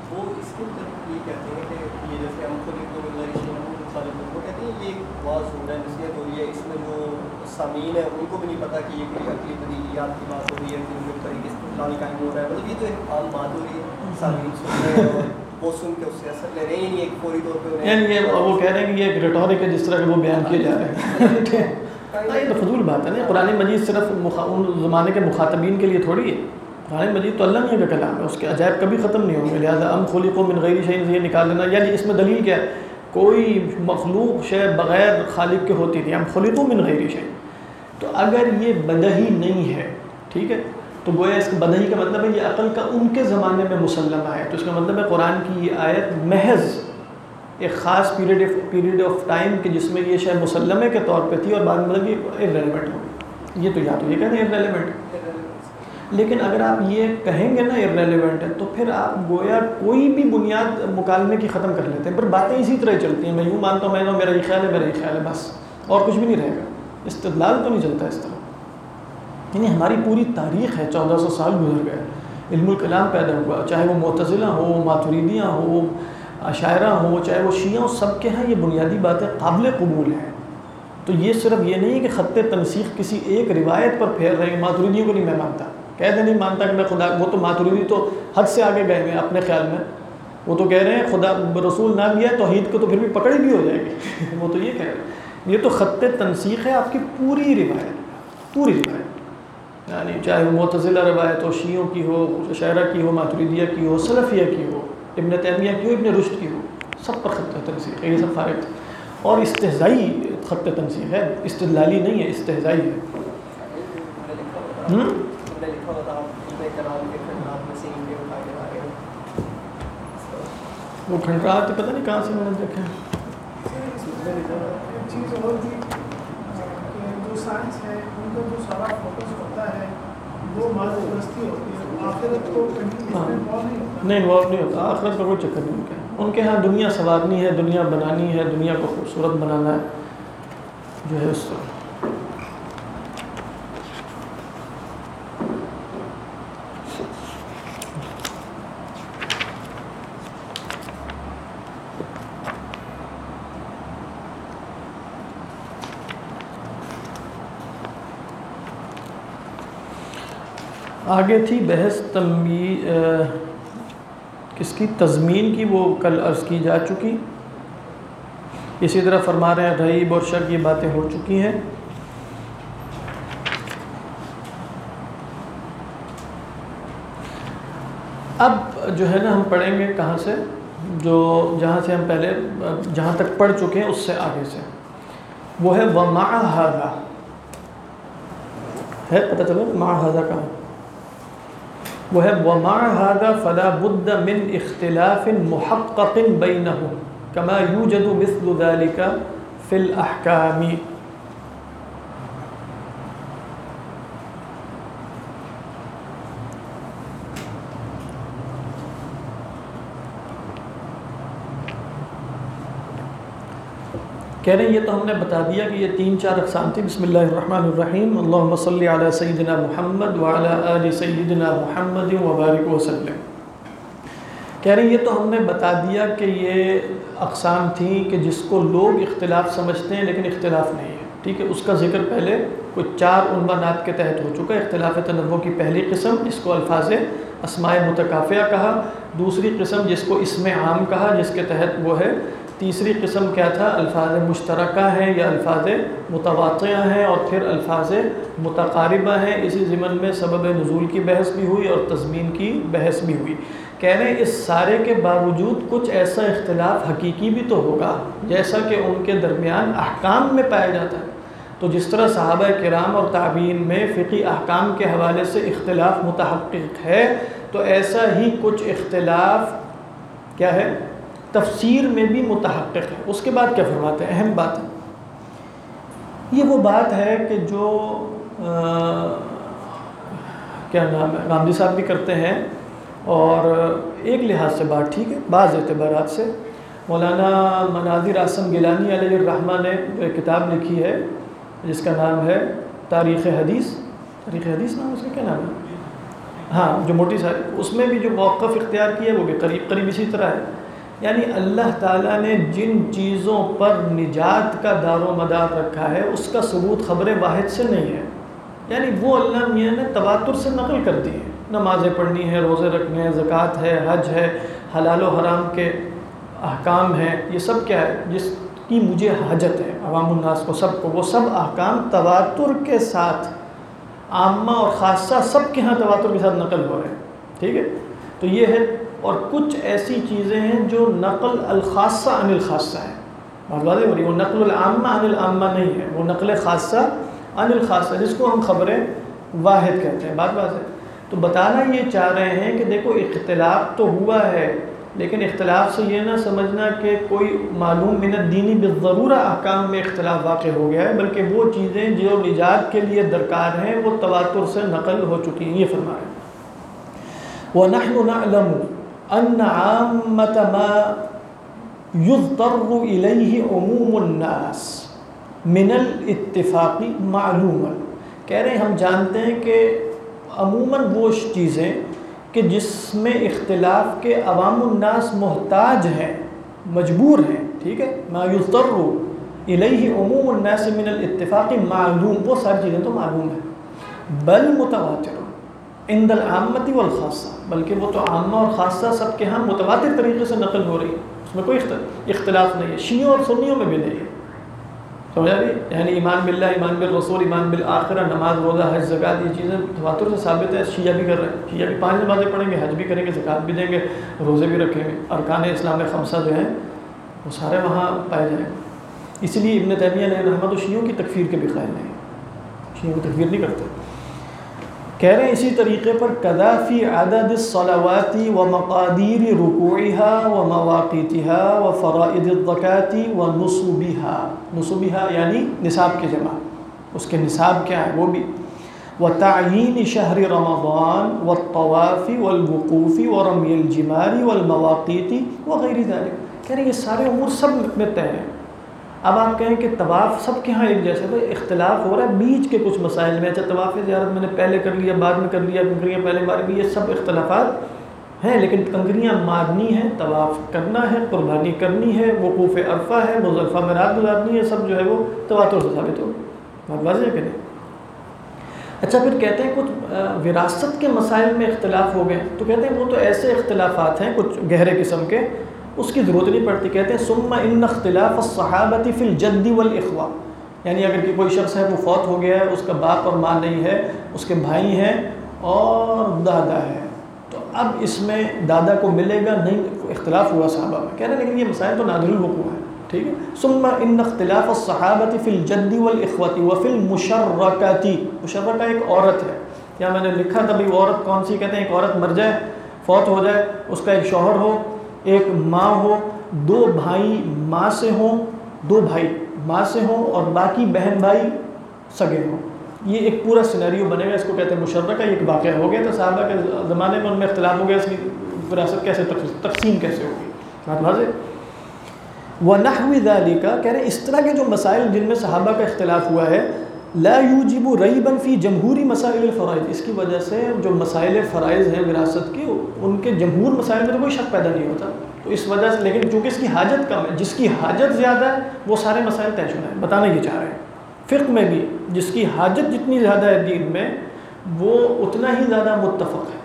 وہ اس کے مطلب یہ کہتے ہیں کہ یہ جیسے ہم خود ایک وہ کہتے ہیں یہ ایک واضح ہو رہا ہے نصیحت ہو رہی ہے، اس میں جو سامعین ہیں ان کو بھی نہیں پتا کہ یہ کوئی عقلی بدیہیات کی بات ہو رہی ہے، پھر ان طریقے سے استدلال قائم ہو رہا ہے، مطلب یہ تو ایک عام بات ہو رہی ہے، سامعین سن رہے ہیں اور وہ سن کے اس سے اثر لے رہے ہیں، یعنی ایک فوری طور پہ یعنی یہ وہ کہہ رہے ہیں کہ یہ ایک ریٹورک ہے جس طرح کہ وہ بیان کیے جا رہے ہیں. یہ تو فضول بات ہے نا. قرآن مجید صرف ان زمانے کے مخاطبین کے لیے تھوڑی ہے. قرآن مجید تو اللہ کا کلام ہے، اس کے عجائب کبھی ختم نہیں ہوں گے. لہٰذا ام خلقوا من غیر شیء سے یہ نکال لینا، یعنی اس میں دلیل کیا ہے؟ کوئی مخلوق شے بغیر خالق کے ہوتی تھی. ام خلقوا من غیر شیء. تو اگر یہ بدہی نہیں ہے، ٹھیک ہے، تو گویا اس کا بدہی کا مطلب ہے یہ عقل کا ان کے زمانے میں مسلمہ ہے. تو اس کا مطلب ہے قرآن کی یہ آیت محض ایک خاص پیریڈ آف ٹائم کہ جس میں یہ شے مسلمے کے طور پہ تھی اور بعد میں مطلب یہ ارریلیونٹ ہو گئی. یہ تو یا تو یہ کہتے ہیں ارریلیونٹ. لیکن اگر آپ یہ کہیں گے نا ارریلیونٹ ہے، تو پھر آپ گویا کوئی بھی بنیاد مکالمے کی ختم کر لیتے ہیں. پھر باتیں اسی طرح چلتی ہیں، میں یوں مانتا ہوں، میں میرا یہ خیال ہے، میرا یہ خیال ہے، بس اور کچھ بھی نہیں رہے گا. استدلال تو نہیں چلتا اس طرح. یعنی ہماری پوری تاریخ ہے، 1400 سال گزر گئے، علم الکلام پیدا ہوا، چاہے وہ معتزلہ ہو، ماتریدیاں ہو، اشاعرہ ہو، چاہے وہ شیعہ ہو، سب کے ہاں یہ بنیادی باتیں قابل قبول ہیں. تو یہ صرف یہ نہیں ہے کہ خط تنسیخ کسی ایک روایت پر پھیر رہے ہیں. ماتریدیوں کو نہیں میں مانتا، کہتے نہیں مانتا کہ میں خدا، وہ تو ماتریدی تو حد سے آگے گئے ہوئے اپنے خیال میں. وہ تو کہہ رہے ہیں خدا رسول نہ دیا توحید کو تو پھر بھی پکڑی بھی ہو جائے گی. وہ تو یہ کہہ رہے ہیں. یہ تو خط تنسیخ ہے آپ کی پوری روایت، پوری روایت، یعنی چاہے وہ معتزلہ روایت ہو، شیعوں کی ہو، اشاعرہ کی ہو، ماتریدیہ کی ہو، سلفیہ کی ہو، ابن تیمیہ کی ہو، ابن رشد کی ہو، سب پر خط تنسیخ ہے. یہ سب فارغ اور استہزائی خط تنسیخ ہے، استدلالی نہیں ہے، استہزائی ہے. وہ کھنڈرات پتہ نہیں کہاں سے میں نے دیکھا. ایک چیز اور بھی کہ جو سائنس ہے ان کا جو سارا فوکس ہوتا ہے وہ ماضی پرستی ہوتی ہے، آخرت کو نہیں انوالو نہیں ہوتا. آخرت کا کوئی چکر نہیں ہے ان کے ہاں. دنیا سنوارنی ہے، دنیا بنانی ہے، دنیا کو خوبصورت بنانا ہے، جو ہے اس طرح. آگے تھی بحث کس کی؟ تضمین کی، وہ کل عرض کی جا چکی. اسی طرح فرما رہے ہیں ریب اور شک، یہ باتیں ہو چکی ہیں. اب جو ہے نا ہم پڑھیں گے کہاں سے، جو جہاں سے ہم پہلے جہاں تک پڑھ چکے ہیں اس سے آگے سے. وہ ہے وَمَعَ هَذَا، ہے پتہ چلو مع هذا کہاں. وہ ہے وَمَعَ هَذَا فَلَا بُدَّ مِنْ اِخْتِلَافٍ مُحَقَّقٍ بَيْنَهُمْ كَمَا يُوجَدُ مِثْلُ ذَلِكَ فِي الْأَحْكَامِ. کہہ رہے ہیں یہ تو ہم نے بتا دیا کہ یہ 3-4 اقسام تھی. بسم اللہ الرحمن الرحیم. اللہم صلی علی سیدنا محمد وعلی آل سیدنا محمد وبارک وسلم. کہہ رہے ہیں یہ تو ہم نے بتا دیا کہ یہ اقسام تھیں کہ جس کو لوگ اختلاف سمجھتے ہیں لیکن اختلاف نہیں ہے. ٹھیک ہے، اس کا ذکر پہلے کوئی 4 عنوانات کے تحت ہو چکا ہے. اختلاف تنوع کی پہلی قسم جس کو الفاظ اسماء متکافئہ کہا. دوسری قسم جس کو اسم عام کہا، جس کے تحت وہ ہے. تیسری قسم کیا تھا؟ الفاظ مشترکہ ہیں یا الفاظ متواطئہ ہیں، اور پھر الفاظ متقاربہ ہیں. اسی ضمن میں سبب نزول کی بحث بھی ہوئی اور تضمین کی بحث بھی ہوئی. کہہ رہے ہیں اس سارے کے باوجود کچھ ایسا اختلاف حقیقی بھی تو ہوگا جیسا کہ ان کے درمیان احکام میں پایا جاتا ہے. تو جس طرح صحابہ کرام اور تابعین میں فقہی احکام کے حوالے سے اختلاف متحقق ہے، تو ایسا ہی کچھ اختلاف کیا ہے؟ تفسیر میں بھی متحقق ہے. اس کے بعد کیا فرماتے ہیں؟ اہم بات ہے یہ. وہ بات ہے کہ جو کیا نام ہے، غامدی صاحب بھی کرتے ہیں، اور ایک لحاظ سے بات ٹھیک ہے، بعض اعتبارات سے. مولانا مناظر اعظم گیلانی علیہ الرحمہ نے ایک کتاب لکھی ہے جس کا نام ہے تاریخ حدیث. تاریخ حدیث نام اس کا کیا نام ہے؟ ہاں جو موٹی ساری، اس میں بھی جو موقف اختیار کیا وہ بھی قریب قریب اسی طرح ہے. یعنی اللہ تعالیٰ نے جن چیزوں پر نجات کا دار و مدار رکھا ہے اس کا ثبوت خبر واحد سے نہیں ہے. یعنی وہ اللہ میاں نے تواتر سے نقل کر دی ہے. نمازیں پڑھنی ہے، روزے رکھنے ہیں، زکوٰۃ ہے، حج ہے، حلال و حرام کے احکام ہیں، یہ سب کیا ہے جس کی مجھے حاجت ہے عوام الناس کو، سب کو، وہ سب احکام تواتر کے ساتھ، عامہ اور خاصہ سب کے ہاں تواتر کے ساتھ نقل ہو رہے ہیں. ٹھیک ہے، تو یہ ہے. اور کچھ ایسی چیزیں ہیں جو نقل الخاصہ عن الخاصہ ہے. بات واضح ہو رہی ہے، وہ نقل العامہ عن العامہ نہیں ہے، وہ نقل خاصہ عن الخاصہ، جس کو ہم خبر واحد کہتے ہیں. بات واضح. تو بتانا یہ چاہ رہے ہیں کہ دیکھو اختلاف تو ہوا ہے، لیکن اختلاف سے یہ نہ سمجھنا کہ کوئی معلوم من الدینی بالضرورہ احکام میں اختلاف واقع ہو گیا ہے، بلکہ وہ چیزیں جو نجات کے لیے درکار ہیں وہ تواتر سے نقل ہو چکی ہیں. یہ فرما رہے ہیں وَنَحْنُ نَعْلَمُ أَنَّ عَامَّةَ مَا يُضْطَرُّ إِلَيْهِ عُمُومُ النَّاسِ مِنَ الاتفاق معلوما. کہہ رہے ہیں ہم جانتے ہیں کہ عموماً وہ چیزیں کہ جس میں اختلاف کے عوام الناس محتاج ہیں، مجبور ہیں. ٹھیک ہے، ما یضطر الیہ عموم الناس من الاتفاق معلوم، وہ ساری چیزیں تو معلوم ہیں. بل متواتر عند العامۃ والخاصہ، بلکہ وہ تو عامہ اور خاصہ سب کے ہاں متواتر طریقے سے نقل ہو رہی ہے، اس میں کوئی اختلاف نہیں ہے. شیعوں اور سنیوں میں بھی نہیں ہے. سمجھا رہی؟ یعنی ایمان باللہ، ایمان بالرسول، ایمان بالآخرہ، نماز، روزہ، حج، زکوٰۃ، یہ چیزیں تواتر سے ثابت ہے. شیعہ بھی کر رہے ہیں، شیعہ بھی 5 نمازیں پڑھیں گے، حج بھی کریں گے، زکوٰۃ بھی دیں گے، روزے بھی رکھیں گے. ارکان اسلام خمسہ جو ہیں وہ سارے وہاں پائے جائیں گے. اس لیے ابن تیمیہ علیہ رحمۃ شیعوں کی تکفیر کے بھی قائل نہیں، شیعوں کی تکفیر نہیں کرتے. کہہ رہے ہیں اسی طریقے پر کذا فی عدد الصلوات ومقادیر رکوعها ومواقیتها وفرائض الزکاۃ ونصوبها، نصوبها یعنی نصاب کی جمع، اس کے نصاب کیا ہے وہ بھی، وتعیین شہر رمضان والطواف والوقوف ورمی الجمار والمواقیت وغیر ذلك. کہہ رہے ہیں یہ سارے امور سب میں طے ہیں. اب آپ کہیں کہ طواف سب کے ہاں ایک جیسے، بھائی اختلاف ہو رہا ہے بیچ کے کچھ مسائل میں. اچھا طواف زیارت میں نے پہلے کر لیا، بعد میں کر لیا، کنکریاں پہلے بار بھی، یہ سب اختلافات ہیں. لیکن کنکریاں مارنی ہیں، طواف کرنا ہے، قربانی کرنی ہے، وقوف عرفہ ہے، مزدلفہ میں رات گزارنی ہے، سب جو ہے وہ تواتر سے ثابت ہو. بات واضح ہے کہ نہیں؟ اچھا پھر کہتے ہیں کچھ وراثت کے مسائل میں اختلاف ہو گئے، تو کہتے ہیں وہ تو ایسے اختلافات ہیں کچھ گہرے قسم کے، اس کی ضرورت نہیں پڑتی. کہتے ہیں ثم ان اختلاف الصحابۃ فی الجد والاخوہ، یعنی اگر کہ کوئی شخص ہے وہ فوت ہو گیا ہے، اس کا باپ اور ماں نہیں ہے، اس کے بھائی ہیں اور دادا ہے، تو اب اس میں دادا کو ملے گا نہیں، اختلاف ہوا صحابہ میں. کہہ رہے ہیں لیکن یہ مسائل تو نادر الوقوع ہیں. ٹھیک ہے، ثم ان اختلاف الصحابۃ فی الجد والاخوۃ وفی المشرکۃ، مشرکہ ایک عورت ہے. کیا میں نے لکھا تھا بھائی عورت کون سی؟ کہتے ہیں ایک عورت مر جائے، فوت ہو جائے، اس کا ایک شوہر ہو، ایک ماں ہو، 2 بھائی ماں سے ہوں، 2 بھائی ماں سے ہوں اور باقی بہن بھائی سگے ہوں. یہ ایک پورا سینیریو بنے گا، اس کو کہتے ہیں مشرکہ. ایک واقعہ ہو گیا تو صحابہ کے زمانے میں ان میں اختلاف ہو گیا اس کی وراثت کیسے تقسیم کیسے ہوگی. بات واضح. وَنَحْوِ ذَلِكَ، کہہ رہے ہیں اس طرح کے جو مسائل جن میں صحابہ کا اختلاف ہوا ہے، لا یوجب ریبا فی جمہوری مسائل الفرائض، اس کی وجہ سے جو مسائل فرائض ہیں وراثت کے، ان کے جمہور مسائل میں تو کوئی شک پیدا نہیں ہوتا. تو اس وجہ سے، لیکن چونکہ اس کی حاجت کم ہے، جس کی حاجت زیادہ ہے وہ سارے مسائل طے شدہ ہیں. بتانا یہ چاہ رہے ہیں فقہ میں بھی جس کی حاجت جتنی زیادہ ہے دین میں، وہ اتنا ہی زیادہ متفق ہے.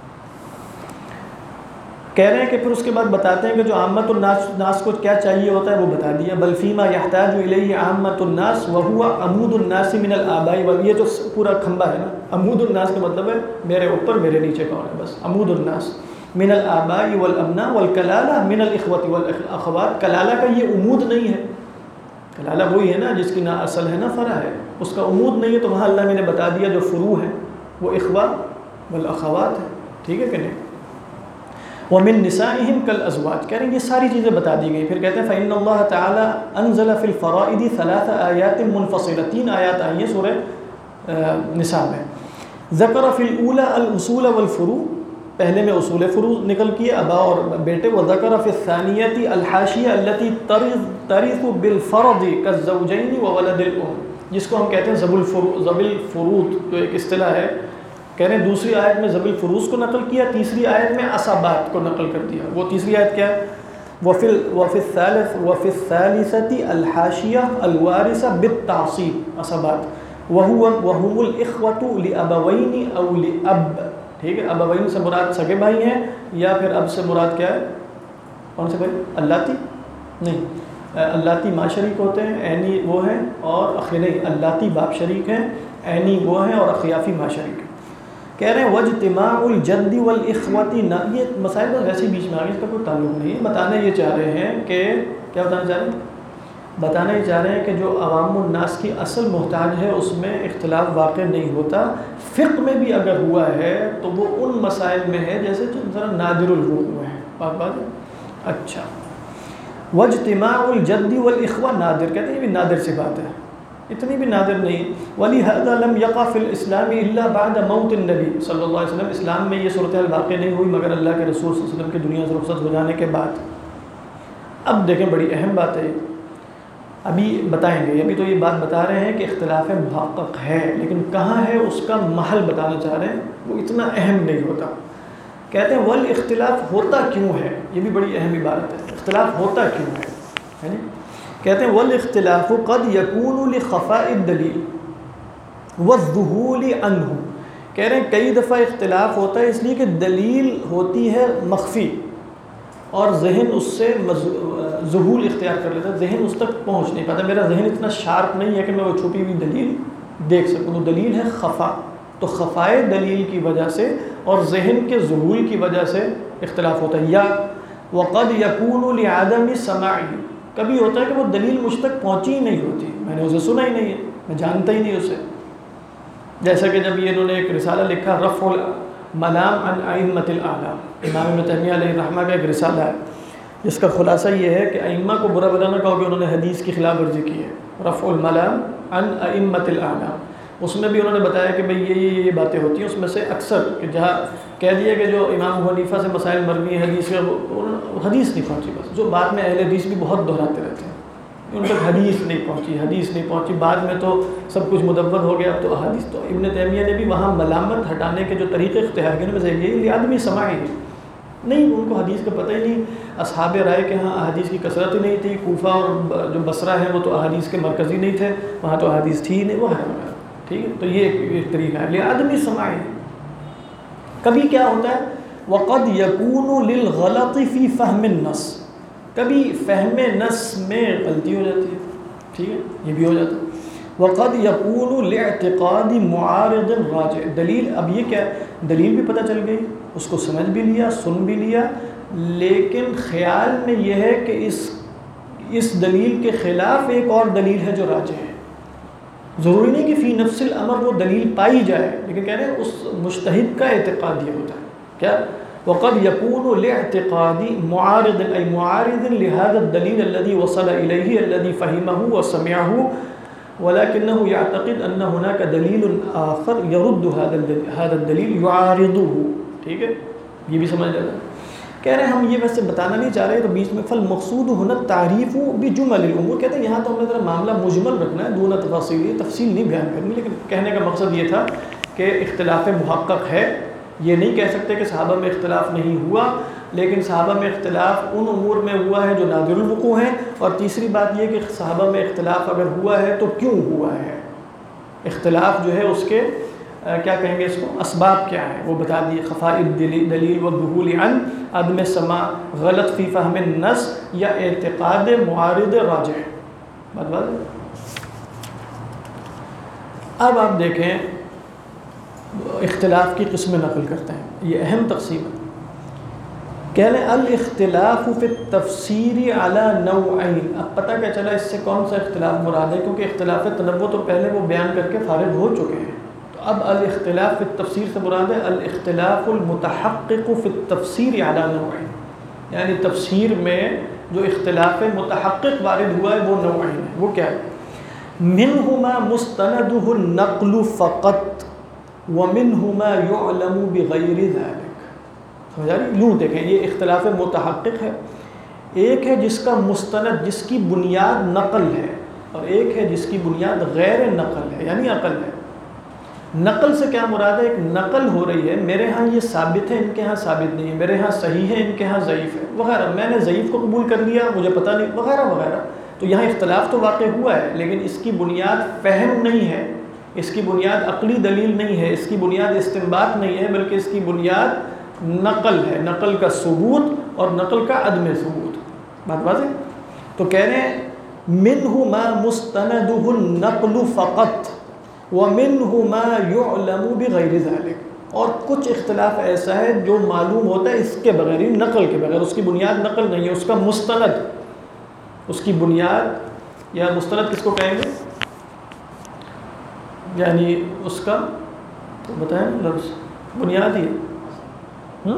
کہہ رہے ہیں کہ پھر اس کے بعد بتاتے ہیں کہ جو عامت الناس کو کیا چاہیے ہوتا ہے وہ بتا دیا. بل فیما یحتاج الیہ عامت الناس وہو عمود الناس من الآباء، یہ جو پورا کھمبا ہے نا، عمود الناس کا مطلب ہے میرے اوپر میرے نیچے کون ہے، بس عمود الناس من الآباء والابناء والکلالہ من الاخوۃ والاخوات. کلالہ کا یہ عمود نہیں ہے، کلالہ وہی ہے نا جس کی نہ اصل ہے نہ فرع ہے، اس کا عمود نہیں ہے. تو وہاں اللہ میں نے بتا دیا جو فروع ہے وہ اخوہ والاخوات ہے. ٹھیک ہے کہ نہیں؟ وَمِن نِسَائِهِمْ كَالْأَزْوَاجِ، کہہ رہے ہیں یہ ساری چیزیں بتا دی گئی. پھر کہتے ہیں فَإِنَّ اللَّهَ تَعَالَى أَنزَلَ فِي الْفَرَائِضِ 3 آيَاتٍ مُنْفَصِلَةٍ، 3 آیات آئی ہیں سورہ نساء میں. ذَكَرَ فِي الْأُولَى الْأُصُولَ وَالْفُرُوعَ، پہلے میں اصول فروع نکل کیے ابا اور بیٹے. وَذَكَرَ فِي الثَّانِيَةِ الْحَاشِيَةَ الَّتِي تَرِثُ بِالْفَرْضِ كَالزَّوْجَيْنِ وَوَلَدِ الْأُمِّ، جس کو ہم کہتے ہیں ذوی الفروض، جو ایک اصطلاح ہے کہہ رہے ہیں دوسری آیت میں ذوی الفروز کو نقل کیا، تیسری آیت میں عصبات کو نقل کر دیا. وہ تیسری آیت کیا ہے؟ وفی الثالثۃ الحاشیہ الوارثہ بالتعصیب عصبات وهم الاخوة لأبوین او لأب. ٹھیک ہے، ابوین سے مراد سگے بھائی ہیں یا پھر اب سے مراد کیا ہے؟ کون سے بھائی؟ اللاتی نہیں، اللاتی ماں شریک ہوتے ہیں، عینی وہ ہیں اور نہیں، اللاتی باپ شریک ہیں، عینی وہ ہیں اور اخیافی ماں شریک ہیں. کہہ رہے ہیں واجتماع الجد والاخوۃ. یہ مسائل تو ویسے بیچ میں آگے اس کا کوئی تعلق نہیں ہے. بتانا یہ چاہ رہے ہیں کہ کیا بتانا چاہ رہے ہیں؟ بتانا یہ چاہ رہے ہیں کہ جو عوام الناس کی اصل محتاج ہے اس میں اختلاف واقع نہیں ہوتا. فقہ میں بھی اگر ہوا ہے تو وہ ان مسائل میں ہے جیسے جو ذرا نادر الوقوع ہے. بات ہے. اچھا، واجتماع الجد والاخوہ نادر، کہتے ہیں یہ بھی نادر سی بات ہے، اتنی بھی نادر نہیں. وَلِهَذَا لَمْ يَقَعْ فِي الْإِسْلَامِ إِلَّا بَعْدَ مَوْتِ النَّبِي صلی اللہ علیہ وسلم. اسلام میں یہ صورتحال واقع نہیں ہوئی مگر اللہ کے رسول صلی اللہ علیہ وسلم کے دنیا سے رخصت ہو جانے کے بعد. اب دیکھیں بڑی اہم بات ہے، ابھی بتائیں گے. ابھی تو یہ بات بتا رہے ہیں کہ اختلاف محقق ہے، لیکن کہاں ہے اس کا محل بتانا چاہ رہے ہیں، وہ اتنا اہم نہیں ہوتا. کہتے ہیں والاختلاف ہوتا کیوں ہے، یہ بھی بڑی اہم عبارت ہے. اختلاف ہوتا کیوں ہے؟ کہتے ہیں والاختلاف قد یکون لخفاء الدلیل والذہول عنہ. کہہ رہے ہیں کئی دفعہ اختلاف ہوتا ہے اس لیے کہ دلیل ہوتی ہے مخفی اور ذہن اس سے ذہول اختیار کر لیتا ہے، ذہن اس تک پہنچ نہیں پاتا. میرا ذہن اتنا شارپ نہیں ہے کہ میں وہ چھپی ہوئی دلیل دیکھ سکوں. تو دلیل ہے خفا، تو خفائے دلیل کی وجہ سے اور ذہن کے ذہول کی وجہ سے اختلاف ہوتا ہے. یا وقد یکون لعدم سماعی، کبھی ہوتا ہے کہ وہ دلیل مجھ تک پہنچی ہی نہیں ہوتی، میں نے اسے سنا ہی نہیں ہے، میں جانتا ہی نہیں اسے. جیسا کہ جب یہ انہوں نے ایک رسالہ لکھا رفع الملام عن ائمۃ الاعلام، امام ابن تیمیہ علیہ الرحمہ کا ایک رسالہ ہے جس کا خلاصہ یہ ہے کہ ائمہ کو برا بلا نہ کہو کہ انہوں نے حدیث کی خلاف ورزی کی ہے. رفع الملام عن ائمۃ الاعلام، اس میں بھی انہوں نے بتایا کہ بھئی یہ باتیں ہوتی ہیں. اس میں سے اکثر کہ جہاں کہہ دیا کہ جو امام ابو حنیفہ سے مسائل مروی ہیں حدیث حدیث نہیں پہنچی، بس جو بعد میں اہل حدیث بھی بہت دہراتے رہتے ہیں ان تک حدیث نہیں پہنچی، بعد میں تو سب کچھ مدون ہو گیا. تو حدیث تو ابن تیمیہ نے بھی وہاں ملامت ہٹانے کے جو طریقے اختیار کیے ان میں سے یہ آدمی سماعی نہیں، ان کو حدیث کا پتہ ہی نہیں. اصحاب رائے کے ہاں احادیث کی کثرت ہی نہیں تھی، کوفہ اور جو بصرہ ہے وہ تو احادیث کے مرکزی نہیں تھے، وہاں تو احادیث تھی ہی نہیں، وہ ہے. ٹھیک ہے، تو یہ ایک طریقہ ہے آدمی سماعی. کبھی کیا ہوتا ہے وقد یکون للغلط فی فہم النص، کبھی فہم نص میں غلطی ہو جاتی ہے. ٹھیک ہے، یہ بھی ہو جاتا ہے. وقد یکون لاعتقاد معارض راجع، دلیل، اب یہ کیا ہے، دلیل بھی پتہ چل گئی، اس کو سمجھ بھی لیا، سن بھی لیا، لیکن خیال میں یہ ہے کہ اس دلیل کے خلاف ایک اور دلیل ہے جو راجع ہے. ضروری نہیں کہ فی نفس الامر وہ دلیل پائی جائے، لیکن کہہ رہے ہیں اس مجتہد کا اعتقاد یہ ہوتا ہے کیا وقد يكون لاعتقاد معارض أي معارض لهذا الدليل الذي وصل إليه الذي فهمه وسمعه ولكنه يعتقد أن هناك دليل آخر يرد هذا الدليل يعارضه. ٹھیک ہے، یہ بھی سمجھ جاتا ہے. کہہ رہے ہیں ہم یہ ویسے بتانا نہیں چاہ رہے تو بیچ میں فالمقصود هنا التعریف بجمل الامور، کہتے ہیں یہاں تو ہم نے ذرا معاملہ مجمل رکھنا ہے دون تفاصیل، تفصیل نہیں بیان کرنی. لیکن کہنے کا مقصد یہ تھا کہ اختلاف محقق ہے، یہ نہیں کہہ سکتے کہ صحابہ میں اختلاف نہیں ہوا، لیکن صحابہ میں اختلاف ان امور میں ہوا ہے جو نادر الوقوع ہیں. اور تیسری بات یہ کہ صحابہ میں اختلاف اگر ہوا ہے تو کیوں ہوا ہے، اختلاف جو ہے اس کے کیا کہیں گے اس کو، اسباب کیا ہیں وہ بتا دیے. خفاء دلیل والذہول عن، عدم سماع، غلط فی فہم النص، یا اعتقاد معارض راجع. بات اب آپ دیکھیں اختلاف کی قسمیں نقل کرتے ہیں، یہ اہم تقسیم ہے. کہہ لیں الاختلاف فی التفسیر علی نوعین. اب پتہ کیا چلا اس سے کون سا اختلاف مراد ہے، کیونکہ اختلاف تنوع تو پہلے وہ بیان کر کے فارغ ہو چکے ہیں. تو اب الاختلاف فی التفسیر سے مراد ہے الاختلاف المتحقق فی التفسیر علی نوعین، یعنی تفسیر میں جو اختلاف متحقق وارد ہوا ہے وہ نوعین ہے. وہ کیا ہے، منہما مستندہ النقل فقط ومنہما یعلم بغیر ذلک. سمجھ آ رہی؟ یوں دیکھیں یہ اختلاف متحقق ہے، ایک ہے جس کا مستند، جس کی بنیاد نقل ہے، اور ایک ہے جس کی بنیاد غیر نقل ہے یعنی عقل ہے. نقل سے کیا مراد ہے؟ ایک نقل ہو رہی ہے، میرے ہاں یہ ثابت ہے، ان کے ہاں ثابت نہیں ہے، میرے ہاں صحیح ہے، ان کے ہاں ضعیف ہے وغیرہ، میں نے ضعیف کو قبول کر لیا، مجھے پتہ نہیں وغیرہ وغیرہ. تو یہاں اختلاف تو واقع ہوا ہے، لیکن اس کی بنیاد فہم نہیں ہے، اس کی بنیاد عقلی دلیل نہیں ہے، اس کی بنیاد استنباط نہیں ہے، بلکہ اس کی بنیاد نقل ہے، نقل کا ثبوت اور نقل کا عدم ثبوت. بات واضح؟ تو کہہ رہے ہیں منہ ما مستندہ النقل فقط ومنہ ما یعلم بغیر ذلک، اور کچھ اختلاف ایسا ہے جو معلوم ہوتا ہے اس کے بغیر، نقل کے بغیر، اس کی بنیاد نقل نہیں ہے، اس کا مستند، اس کی بنیاد یا مستند کس کو کہیں گے؟ یعنی اس کا تو بتائیں لفظ بنیاد ہی ہے.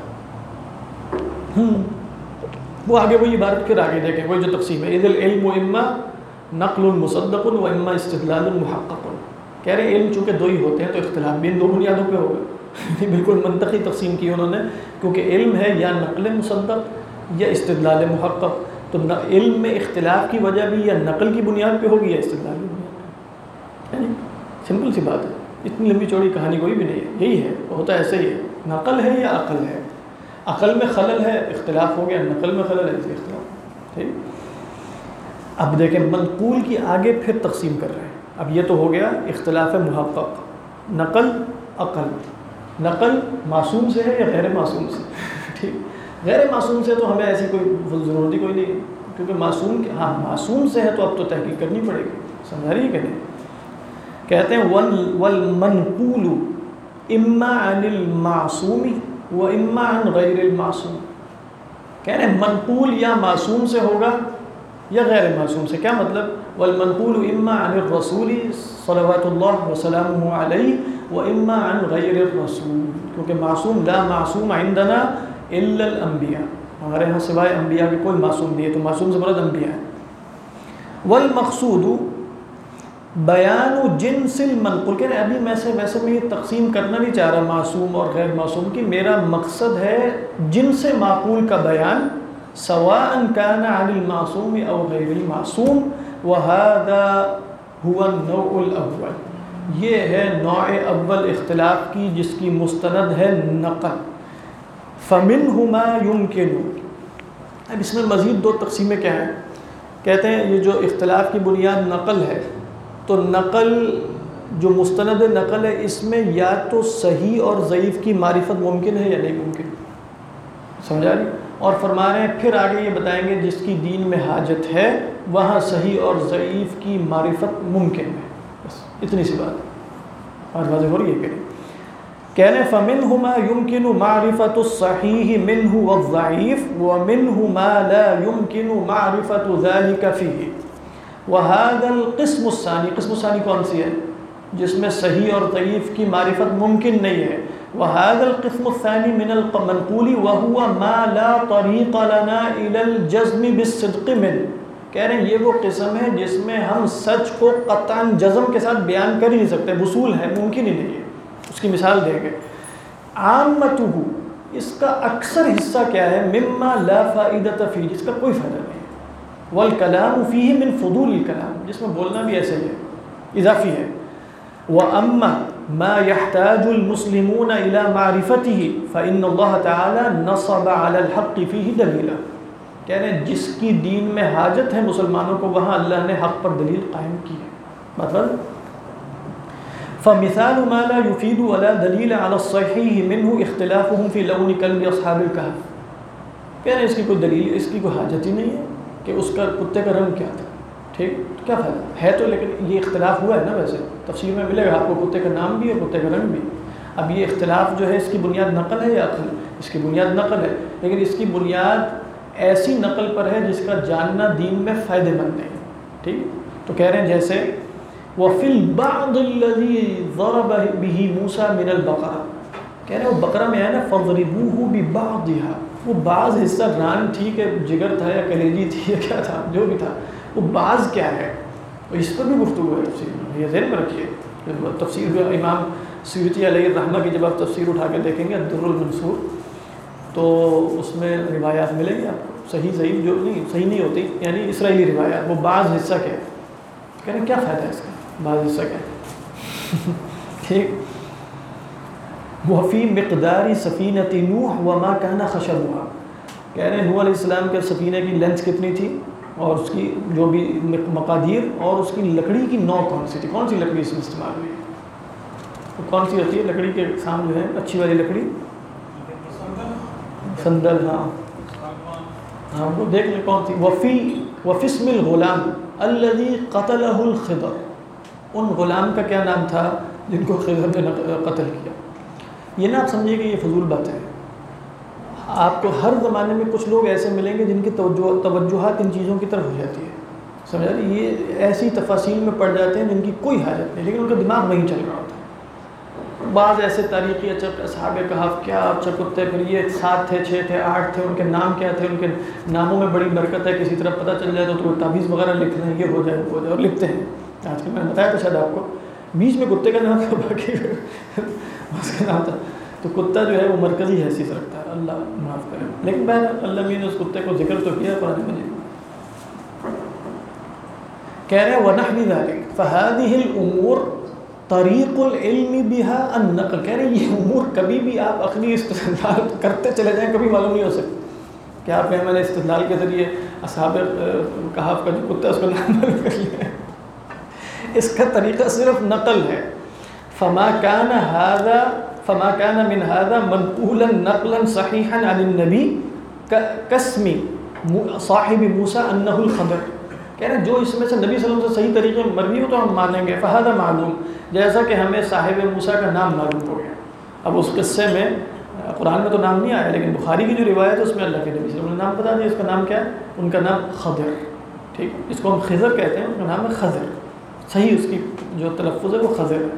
وہ آگے وہی عبارت پھر آگے دیکھیں، وہی جو تقسیم ہے، اذ العلم اما نقل مصدق و اما استدلال محقق. کہہ رہے ہیں علم چونکہ دو ہی ہوتے ہیں تو اختلاف بھی ان دو بنیادوں پہ ہوگا. بالکل منطقی تقسیم کی انہوں نے، کیونکہ علم ہے یا نقل مصدق یا استدلال محقق. تو علم میں اختلاف کی وجہ بھی یا نقل کی بنیاد پہ ہوگی یا استدلال کی بنیاد پہ. یعنی سمپل سی بات ہے، اتنی لمبی چوڑی کہانی کوئی بھی نہیں ہے، یہی ہے، ہوتا ایسے ہی ہے، نقل ہے یا عقل ہے. عقل میں خلل ہے اختلاف ہو گیا، نقل میں خلل ہے اختلاف. ٹھیک. اب دیکھیں منقول کی آگے پھر تقسیم کر رہے ہیں. اب یہ تو ہو گیا اختلاف محقق، نقل عقل. نقل معصوم سے ہے یا غیر معصوم سے؟ ٹھیک. غیر معصوم سے تو ہمیں ایسی کوئی ضرورت ہی کوئی نہیں، کیونکہ معصوم ہاں معصوم سے ہے تو اب تو تحقیق کرنی پڑے گی. سمجھا رہی ہے کہ نہیں؟ کہتے ہیں والمنقول اما عن المعصوم و اما عن غیر المعصوم. کہہ رہے ہیں منقول یا معصوم سے ہوگا یا غیر معصوم سے. کیا مطلب؟ والمنقول اما عن الرسول صلوات اللہ وسلامہ علیہ و اما عن غیر الرسول، کیونکہ معصوم لا معصوم عندنا الا الانبیاء، ہمارے ہاں سوائے انبیاء کے کوئی معصوم نہیں ہے، تو معصوم سے مراد انبیاء ہے. والمقصود بیان جنس المنقول. کہہ رہے ابھی ویسے میں یہ تقسیم کرنا نہیں چاہ رہا معصوم اور غیر معصوم کی، میرا مقصد ہے جنس معقول کا بیان، سواء كان عن المعصوم او غیر المعصوم، وهذا هو النوع الاول. یہ ہے نوع اول اختلاف کی جس کی مستند ہے نقل. فمنه ما يمكن. اب اس میں مزید دو تقسیمیں کیا ہیں؟ کہتے ہیں یہ جو اختلاف کی بنیاد نقل ہے، تو نقل جو مستند نقل ہے اس میں یا تو صحیح اور ضعیف کی معرفت ممکن ہے یا نہیں ممکن. سمجھا رہی؟ اور فرما رہے ہیں پھر آگے یہ بتائیں گے جس کی دین میں حاجت ہے وہاں صحیح اور ضعیف کی معرفت ممکن ہے. بس اتنی سی بات آج واضح ہو رہی ہے کہ نہیں؟ کہہ رہے ہیں فَمِنْهُ مَا يُمْكِنُ مَعْرِفَةُ الصَّحِيحِ مِنْهُ وَالضَّعِيفِ وَمِنْهُ مَا لَا يُمْكِنُ مَعْرِفَةُ ذَلِكَ فِيهِ وَهَذَا الْقِسْمُ الثَّانِي. قسم ثانی کون سی ہے؟ جس میں صحیح اور ضعیف کی معرفت ممکن نہیں ہے. وَهَذَا الْقِسْمُ الثَّانِي مِنَ الْمَنْقُولِ وَهُوَ مَا لَا طَرِيقَ لَنَا إِلَى الْجَزْمِ بِالصِّدْقِ مِنْهُ. کہہ رہے ہیں یہ وہ قسم ہے جس میں ہم سچ کو قطعاً جزم کے ساتھ بیان کر ہی نہیں سکتے، وصول ہے، ممکن ہی نہیں ہے. اس کی مثال دیں گے. عامتہ، اس کا اکثر حصہ کیا ہے؟ مما لا فائدۃ فیہ، جس کا کوئی فائدہ نہیں ہے. والکلام فیہ من فضول الکلام، جس میں بولنا بھی ایسے ہی ہے، اضافی ہے. واما ما يحتاج المسلمون الى معرفته فان الله تعالی نصب على الحق فیہ دلیلا. کہہ رہے ہیں جس کی دین میں حاجت ہے مسلمانوں کو وہاں اللہ نے حق پر دلیل قائم کی ہے. مطلب فمثال ما لا يفيد ولا دلیل على الصحیح منه اختلافهم في لون كلب اصحاب الكهف. کہہ رہے ہیں اس کی کوئی دلیل، اس کی کوئی حاجت ہی نہیں ہے کہ اس کا کتے کا رنگ کیا تھا. ٹھیک، کیا فائدہ ہے؟ تو لیکن یہ اختلاف ہوا ہے نا، ویسے تفسیر میں ملے گا آپ کو کتے کا نام بھی اور کتے کا رنگ بھی. اب یہ اختلاف جو ہے اس کی بنیاد نقل ہے یا عقل؟ اس کی بنیاد نقل ہے، لیکن اس کی بنیاد ایسی نقل پر ہے جس کا جاننا دین میں فائدے مند نہیں. ٹھیک، تو کہہ رہے ہیں جیسے وَفِي الْبَعْضِ الَّذِي ضَرَبَ بِهِ مُوسَى مِنَ الْبَقَرَةِ. کہہ رہے ہیں وہ بقرہ میں ہے نا، فَضْرِبُوهُ بِبَعْضِهَا، وہ بعض حصہ ران ٹھیک ہے، جگر تھا یا کلیجی تھی یا کیا تھا، جو بھی تھا، وہ بعض کیا ہے، اس پر بھی گفتگو ہے تفسیر میں. یہ ذہن میں رکھیے. تفسیر امام سیوطی علیہ الرحمہ کی جب آپ تفسیر اٹھا کے دیکھیں گے الدر المنصور، تو اس میں روایات ملیں گی آپ کو، صحیح ضعیف جو نہیں صحیح نہیں ہوتی، یعنی اسرائیلی روایات. وہ بعض حصہ کیا ہے؟ کہہ رہے ہیں کیا فائدہ ہے اس کا، بعض حصہ کیا ہے؟ ٹھیک. وفی مقداری سفینۃ نوح وما کان خشبها، کہہ رہے ہیں نوح علیہ السلام کے سفینہ کی لینتھ کتنی تھی اور اس کی جو بھی مقادیر اور اس کی لکڑی کی نوع کون سی تھی، کون سی لکڑی اس میں استعمال ہوئی، تو کون سی ہوتی ہے لکڑی کے اقسام جو ہے اچھی والی لکڑی؟ سندل. ہاں وہ دیکھ لیں کون سی. وفی اسم الغلام الذي قتله الخضر، ان غلام کا کیا نام تھا جن کو خضر نے قتل کیا. یہ نہ آپ سمجھیے کہ یہ فضول بات ہے. آپ کو ہر زمانے میں کچھ لوگ ایسے ملیں گے جن کی توجہات ان چیزوں کی طرف ہو جاتی ہے، سمجھا رہے، یہ ایسی تفاصیل میں پڑ جاتے ہیں جن کی کوئی حاجت نہیں، لیکن ان کا دماغ وہیں چل رہا ہوتا ہے. بعض ایسے تاریخی اصحاب کہف کیا اچھا کتے، پھر یہ 7 تھے 6 تھے 8 تھے، ان کے نام کیا تھے، ان کے ناموں میں بڑی برکت ہے، کسی طرح پتہ چل جائے تو تعویذ وغیرہ لکھ لیں، یہ ہو جائے وہ ہو جائے، اور لکھتے ہیں. آج کل میں نے بتایا تھا شاید آپ کو، بیچ میں کتے کا نام تھا، باقی اس کا نام تھا. تو کتا جو ہے وہ مرکزی حیثیت رکھتا ہے، اللہ معاف کرے. لیکن بہر اللہ نے اس کتے کو ذکر تو کیا قرآن مجید. کہہ رہے ہیں وَنَحْوِ ذَلِكَ فَهَذِهِ الْأُمُورُ طریق العلم بها النقل. کہہ رہے ہیں یہ امور کبھی بھی آپ عقلی استدلال کرتے چلے جائیں کبھی معلوم نہیں ہو سکتے کہ آپ نے میں نے استدلال کے ذریعے اصحاب کہف کا جو کتا اس کو نام معلوم کر لیا. اس کا طریقہ صرف نقل ہے. فما كان من هذا منقولا نقلا صحيحا عن النبي كاسم صاحب موسى انه الخضر. کہہ رہے ہیں جو اس میں سے نبی صلی اللہ علیہ وسلم سے صحیح طریقے مروی ہو تو ہم مانیں گے. فهذا معلوم، جیسا کہ ہمیں صاحب موسیٰ کا نام معلوم ہو گیا. اب اس قصے میں قرآن میں تو نام نہیں آیا، لیکن بخاری کی جو روایت ہے اس میں اللہ کے نبی صلی اللہ علیہ وسلم نے نام بتا دیا. اس کا نام کیا ہے؟ ان کا نام خضر. ٹھیک، اس کو ہم خضر کہتے ہیں، ان کا نام ہے خضر. صحیح اس کی جو تلفظ ہے وہ خضر ہے.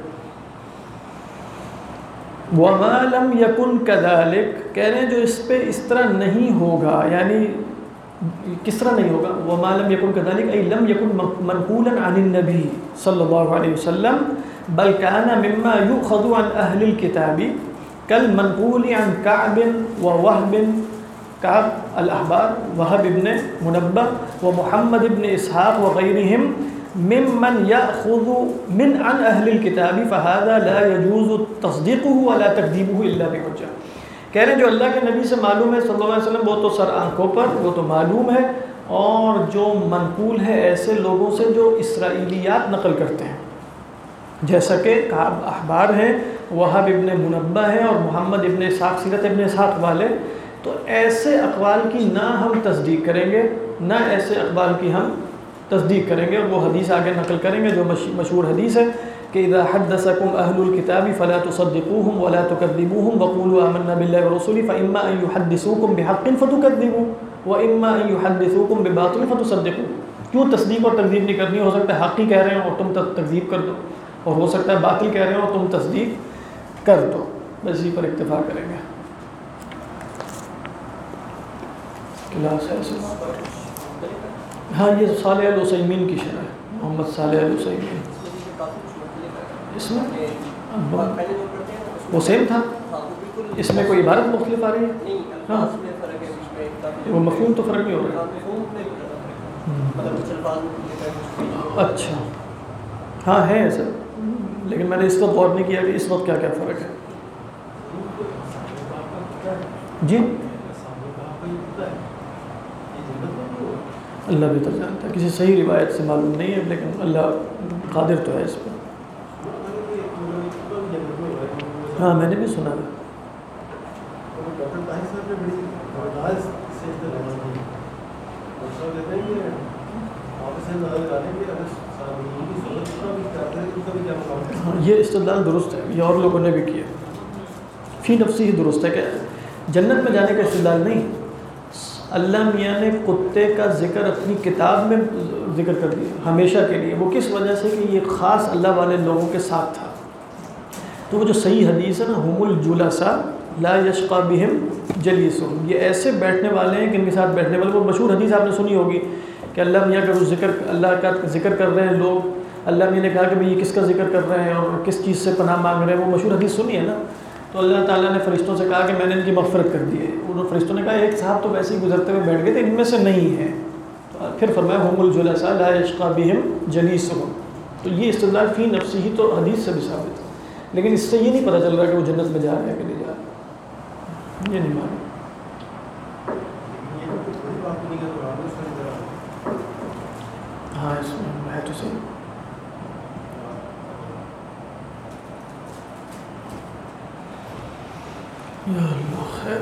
وَمَا لَمْ يَكُنْ كَذَلِكَ، کہہ رہے ہیں جو اس پہ اس طرح نہیں ہوگا، یعنی کس طرح نہیں ہوگا؟ وَمَا لَمْ يَكُنْ كَذَلِكَ أي لم يكن منقولا عن النبي صلی اللہ علیہ وسلم بل كان مما يؤخذ عن أهل الكتاب كالمنقول عن كعب ووهب، كعب الأحبار، وهب ابن منبه ومحمد ابن إسحاق وغيرهم ممن يأخذ من عن أهل الكتاب فهذا لا يجوز تصديقه ولا تكذيبه إلا بحجة. کہہ رہے ہیں جو اللہ کے نبی سے معلوم ہے صلی اللہ علیہ وسلم وہ تو سر آنکھوں پر وہ تو معلوم ہے، اور جو منقول ہے ایسے لوگوں سے جو اسرائیلیات نقل کرتے ہیں، جیسا کہ کعب احبار ہیں، وہب ابن منبہ ہیں، اور محمد ابن اسحاق سیرت ابن اسحاق والے. تو ایسے اقوال کی نہ ہم تصدیق کریں گے، نہ ایسے اقوال کی ہم تصدیق کریں گے. اور وہ حدیث آگے نقل کریں گے جو مشہور حدیث ہے کہ اذا حدثكم اهل الكتاب فلا تصدقوهم ولا تكذبوهم وقولوا آمنا بالله ورسوله فإما ان يحدثوكم بحق فتكذبوا واما ان يحدثوكم بباطل فتصدقوا. کیوں تصدیق اور تکذیب نہیں کرنی؟ ہو سکتا ہے حق ہی کہہ رہے ہیں اور تم تکذیب کر دو، اور ہو سکتا ہے باطل کہہ رہے ہیں اور تم تصدیق کر دو. بس اسی پر اکتفا کریں گے. کلاس ہے ہاں یہ صالح العثیمین کی شرح ہے، محمد صالح العثیمین. اس میں وہ سیم تھا، اس میں کوئی عبارت مختلف آ رہی ہے؟ ہاں وہ مفہوم تو فرق نہیں ہو رہا. اچھا ہاں ہے ایسا، لیکن میں نے اس وقت غور نہیں کیا کہ اس وقت کیا کیا فرق ہے. جی اللہ بہتر جانتا ہے، کسی صحیح روایت سے معلوم نہیں ہے، لیکن اللہ قادر تو ہے اس پر. ہاں میں نے بھی سنا ہے. ہاں یہ استدلال درست ہے، یہ اور لوگوں نے بھی کیا، فی نفسی ہی درست ہے کہ جنت میں جانے کا استدلال نہیں. اللہ میاں نے کتے کا ذکر اپنی کتاب میں ذکر کر دیا ہمیشہ کے لیے. وہ کس وجہ سے کہ یہ خاص اللہ والے لوگوں کے ساتھ تھا. تو وہ جو صحیح حدیث ہے نا، ہم الجلساء لا یشقی بہم جلیسہم، یہ ایسے بیٹھنے والے ہیں کہ ان کے ساتھ بیٹھنے والے. وہ مشہور حدیث آپ نے سنی ہوگی کہ اللہ میاں کا ذکر، اللہ کا ذکر کر رہے ہیں لوگ، اللہ میاں نے کہا کہ بھئی یہ کس کا ذکر کر رہے ہیں اور کس چیز سے پناہ مانگ رہے ہیں. وہ مشہور حدیث سنی ہے نا. تو اللہ تعالیٰ نے فرشتوں سے کہا کہ میں نے ان کی مغفرت کر دی ہے. انہوں فرشتوں نے کہا ایک صاحب تو ویسے ہی گزرتے ہوئے بیٹھ گئے تھے، ان میں سے نہیں ہے. تو پھر فرمایا ہم الجلساء لا یشقی بہم جلیسہم. تو یہ استدلال فی نفسی ہی تو حدیث سے بھی ثابت ہے. لیکن اس سے یہ نہیں پتہ چل رہا کہ وہ جنت میں جا رہے ہیں کہ نہیں جا رہے، یہ نہیں معلوم۔ ہاں اس میں ہے تو صحیح۔ یا اللہ خیر۔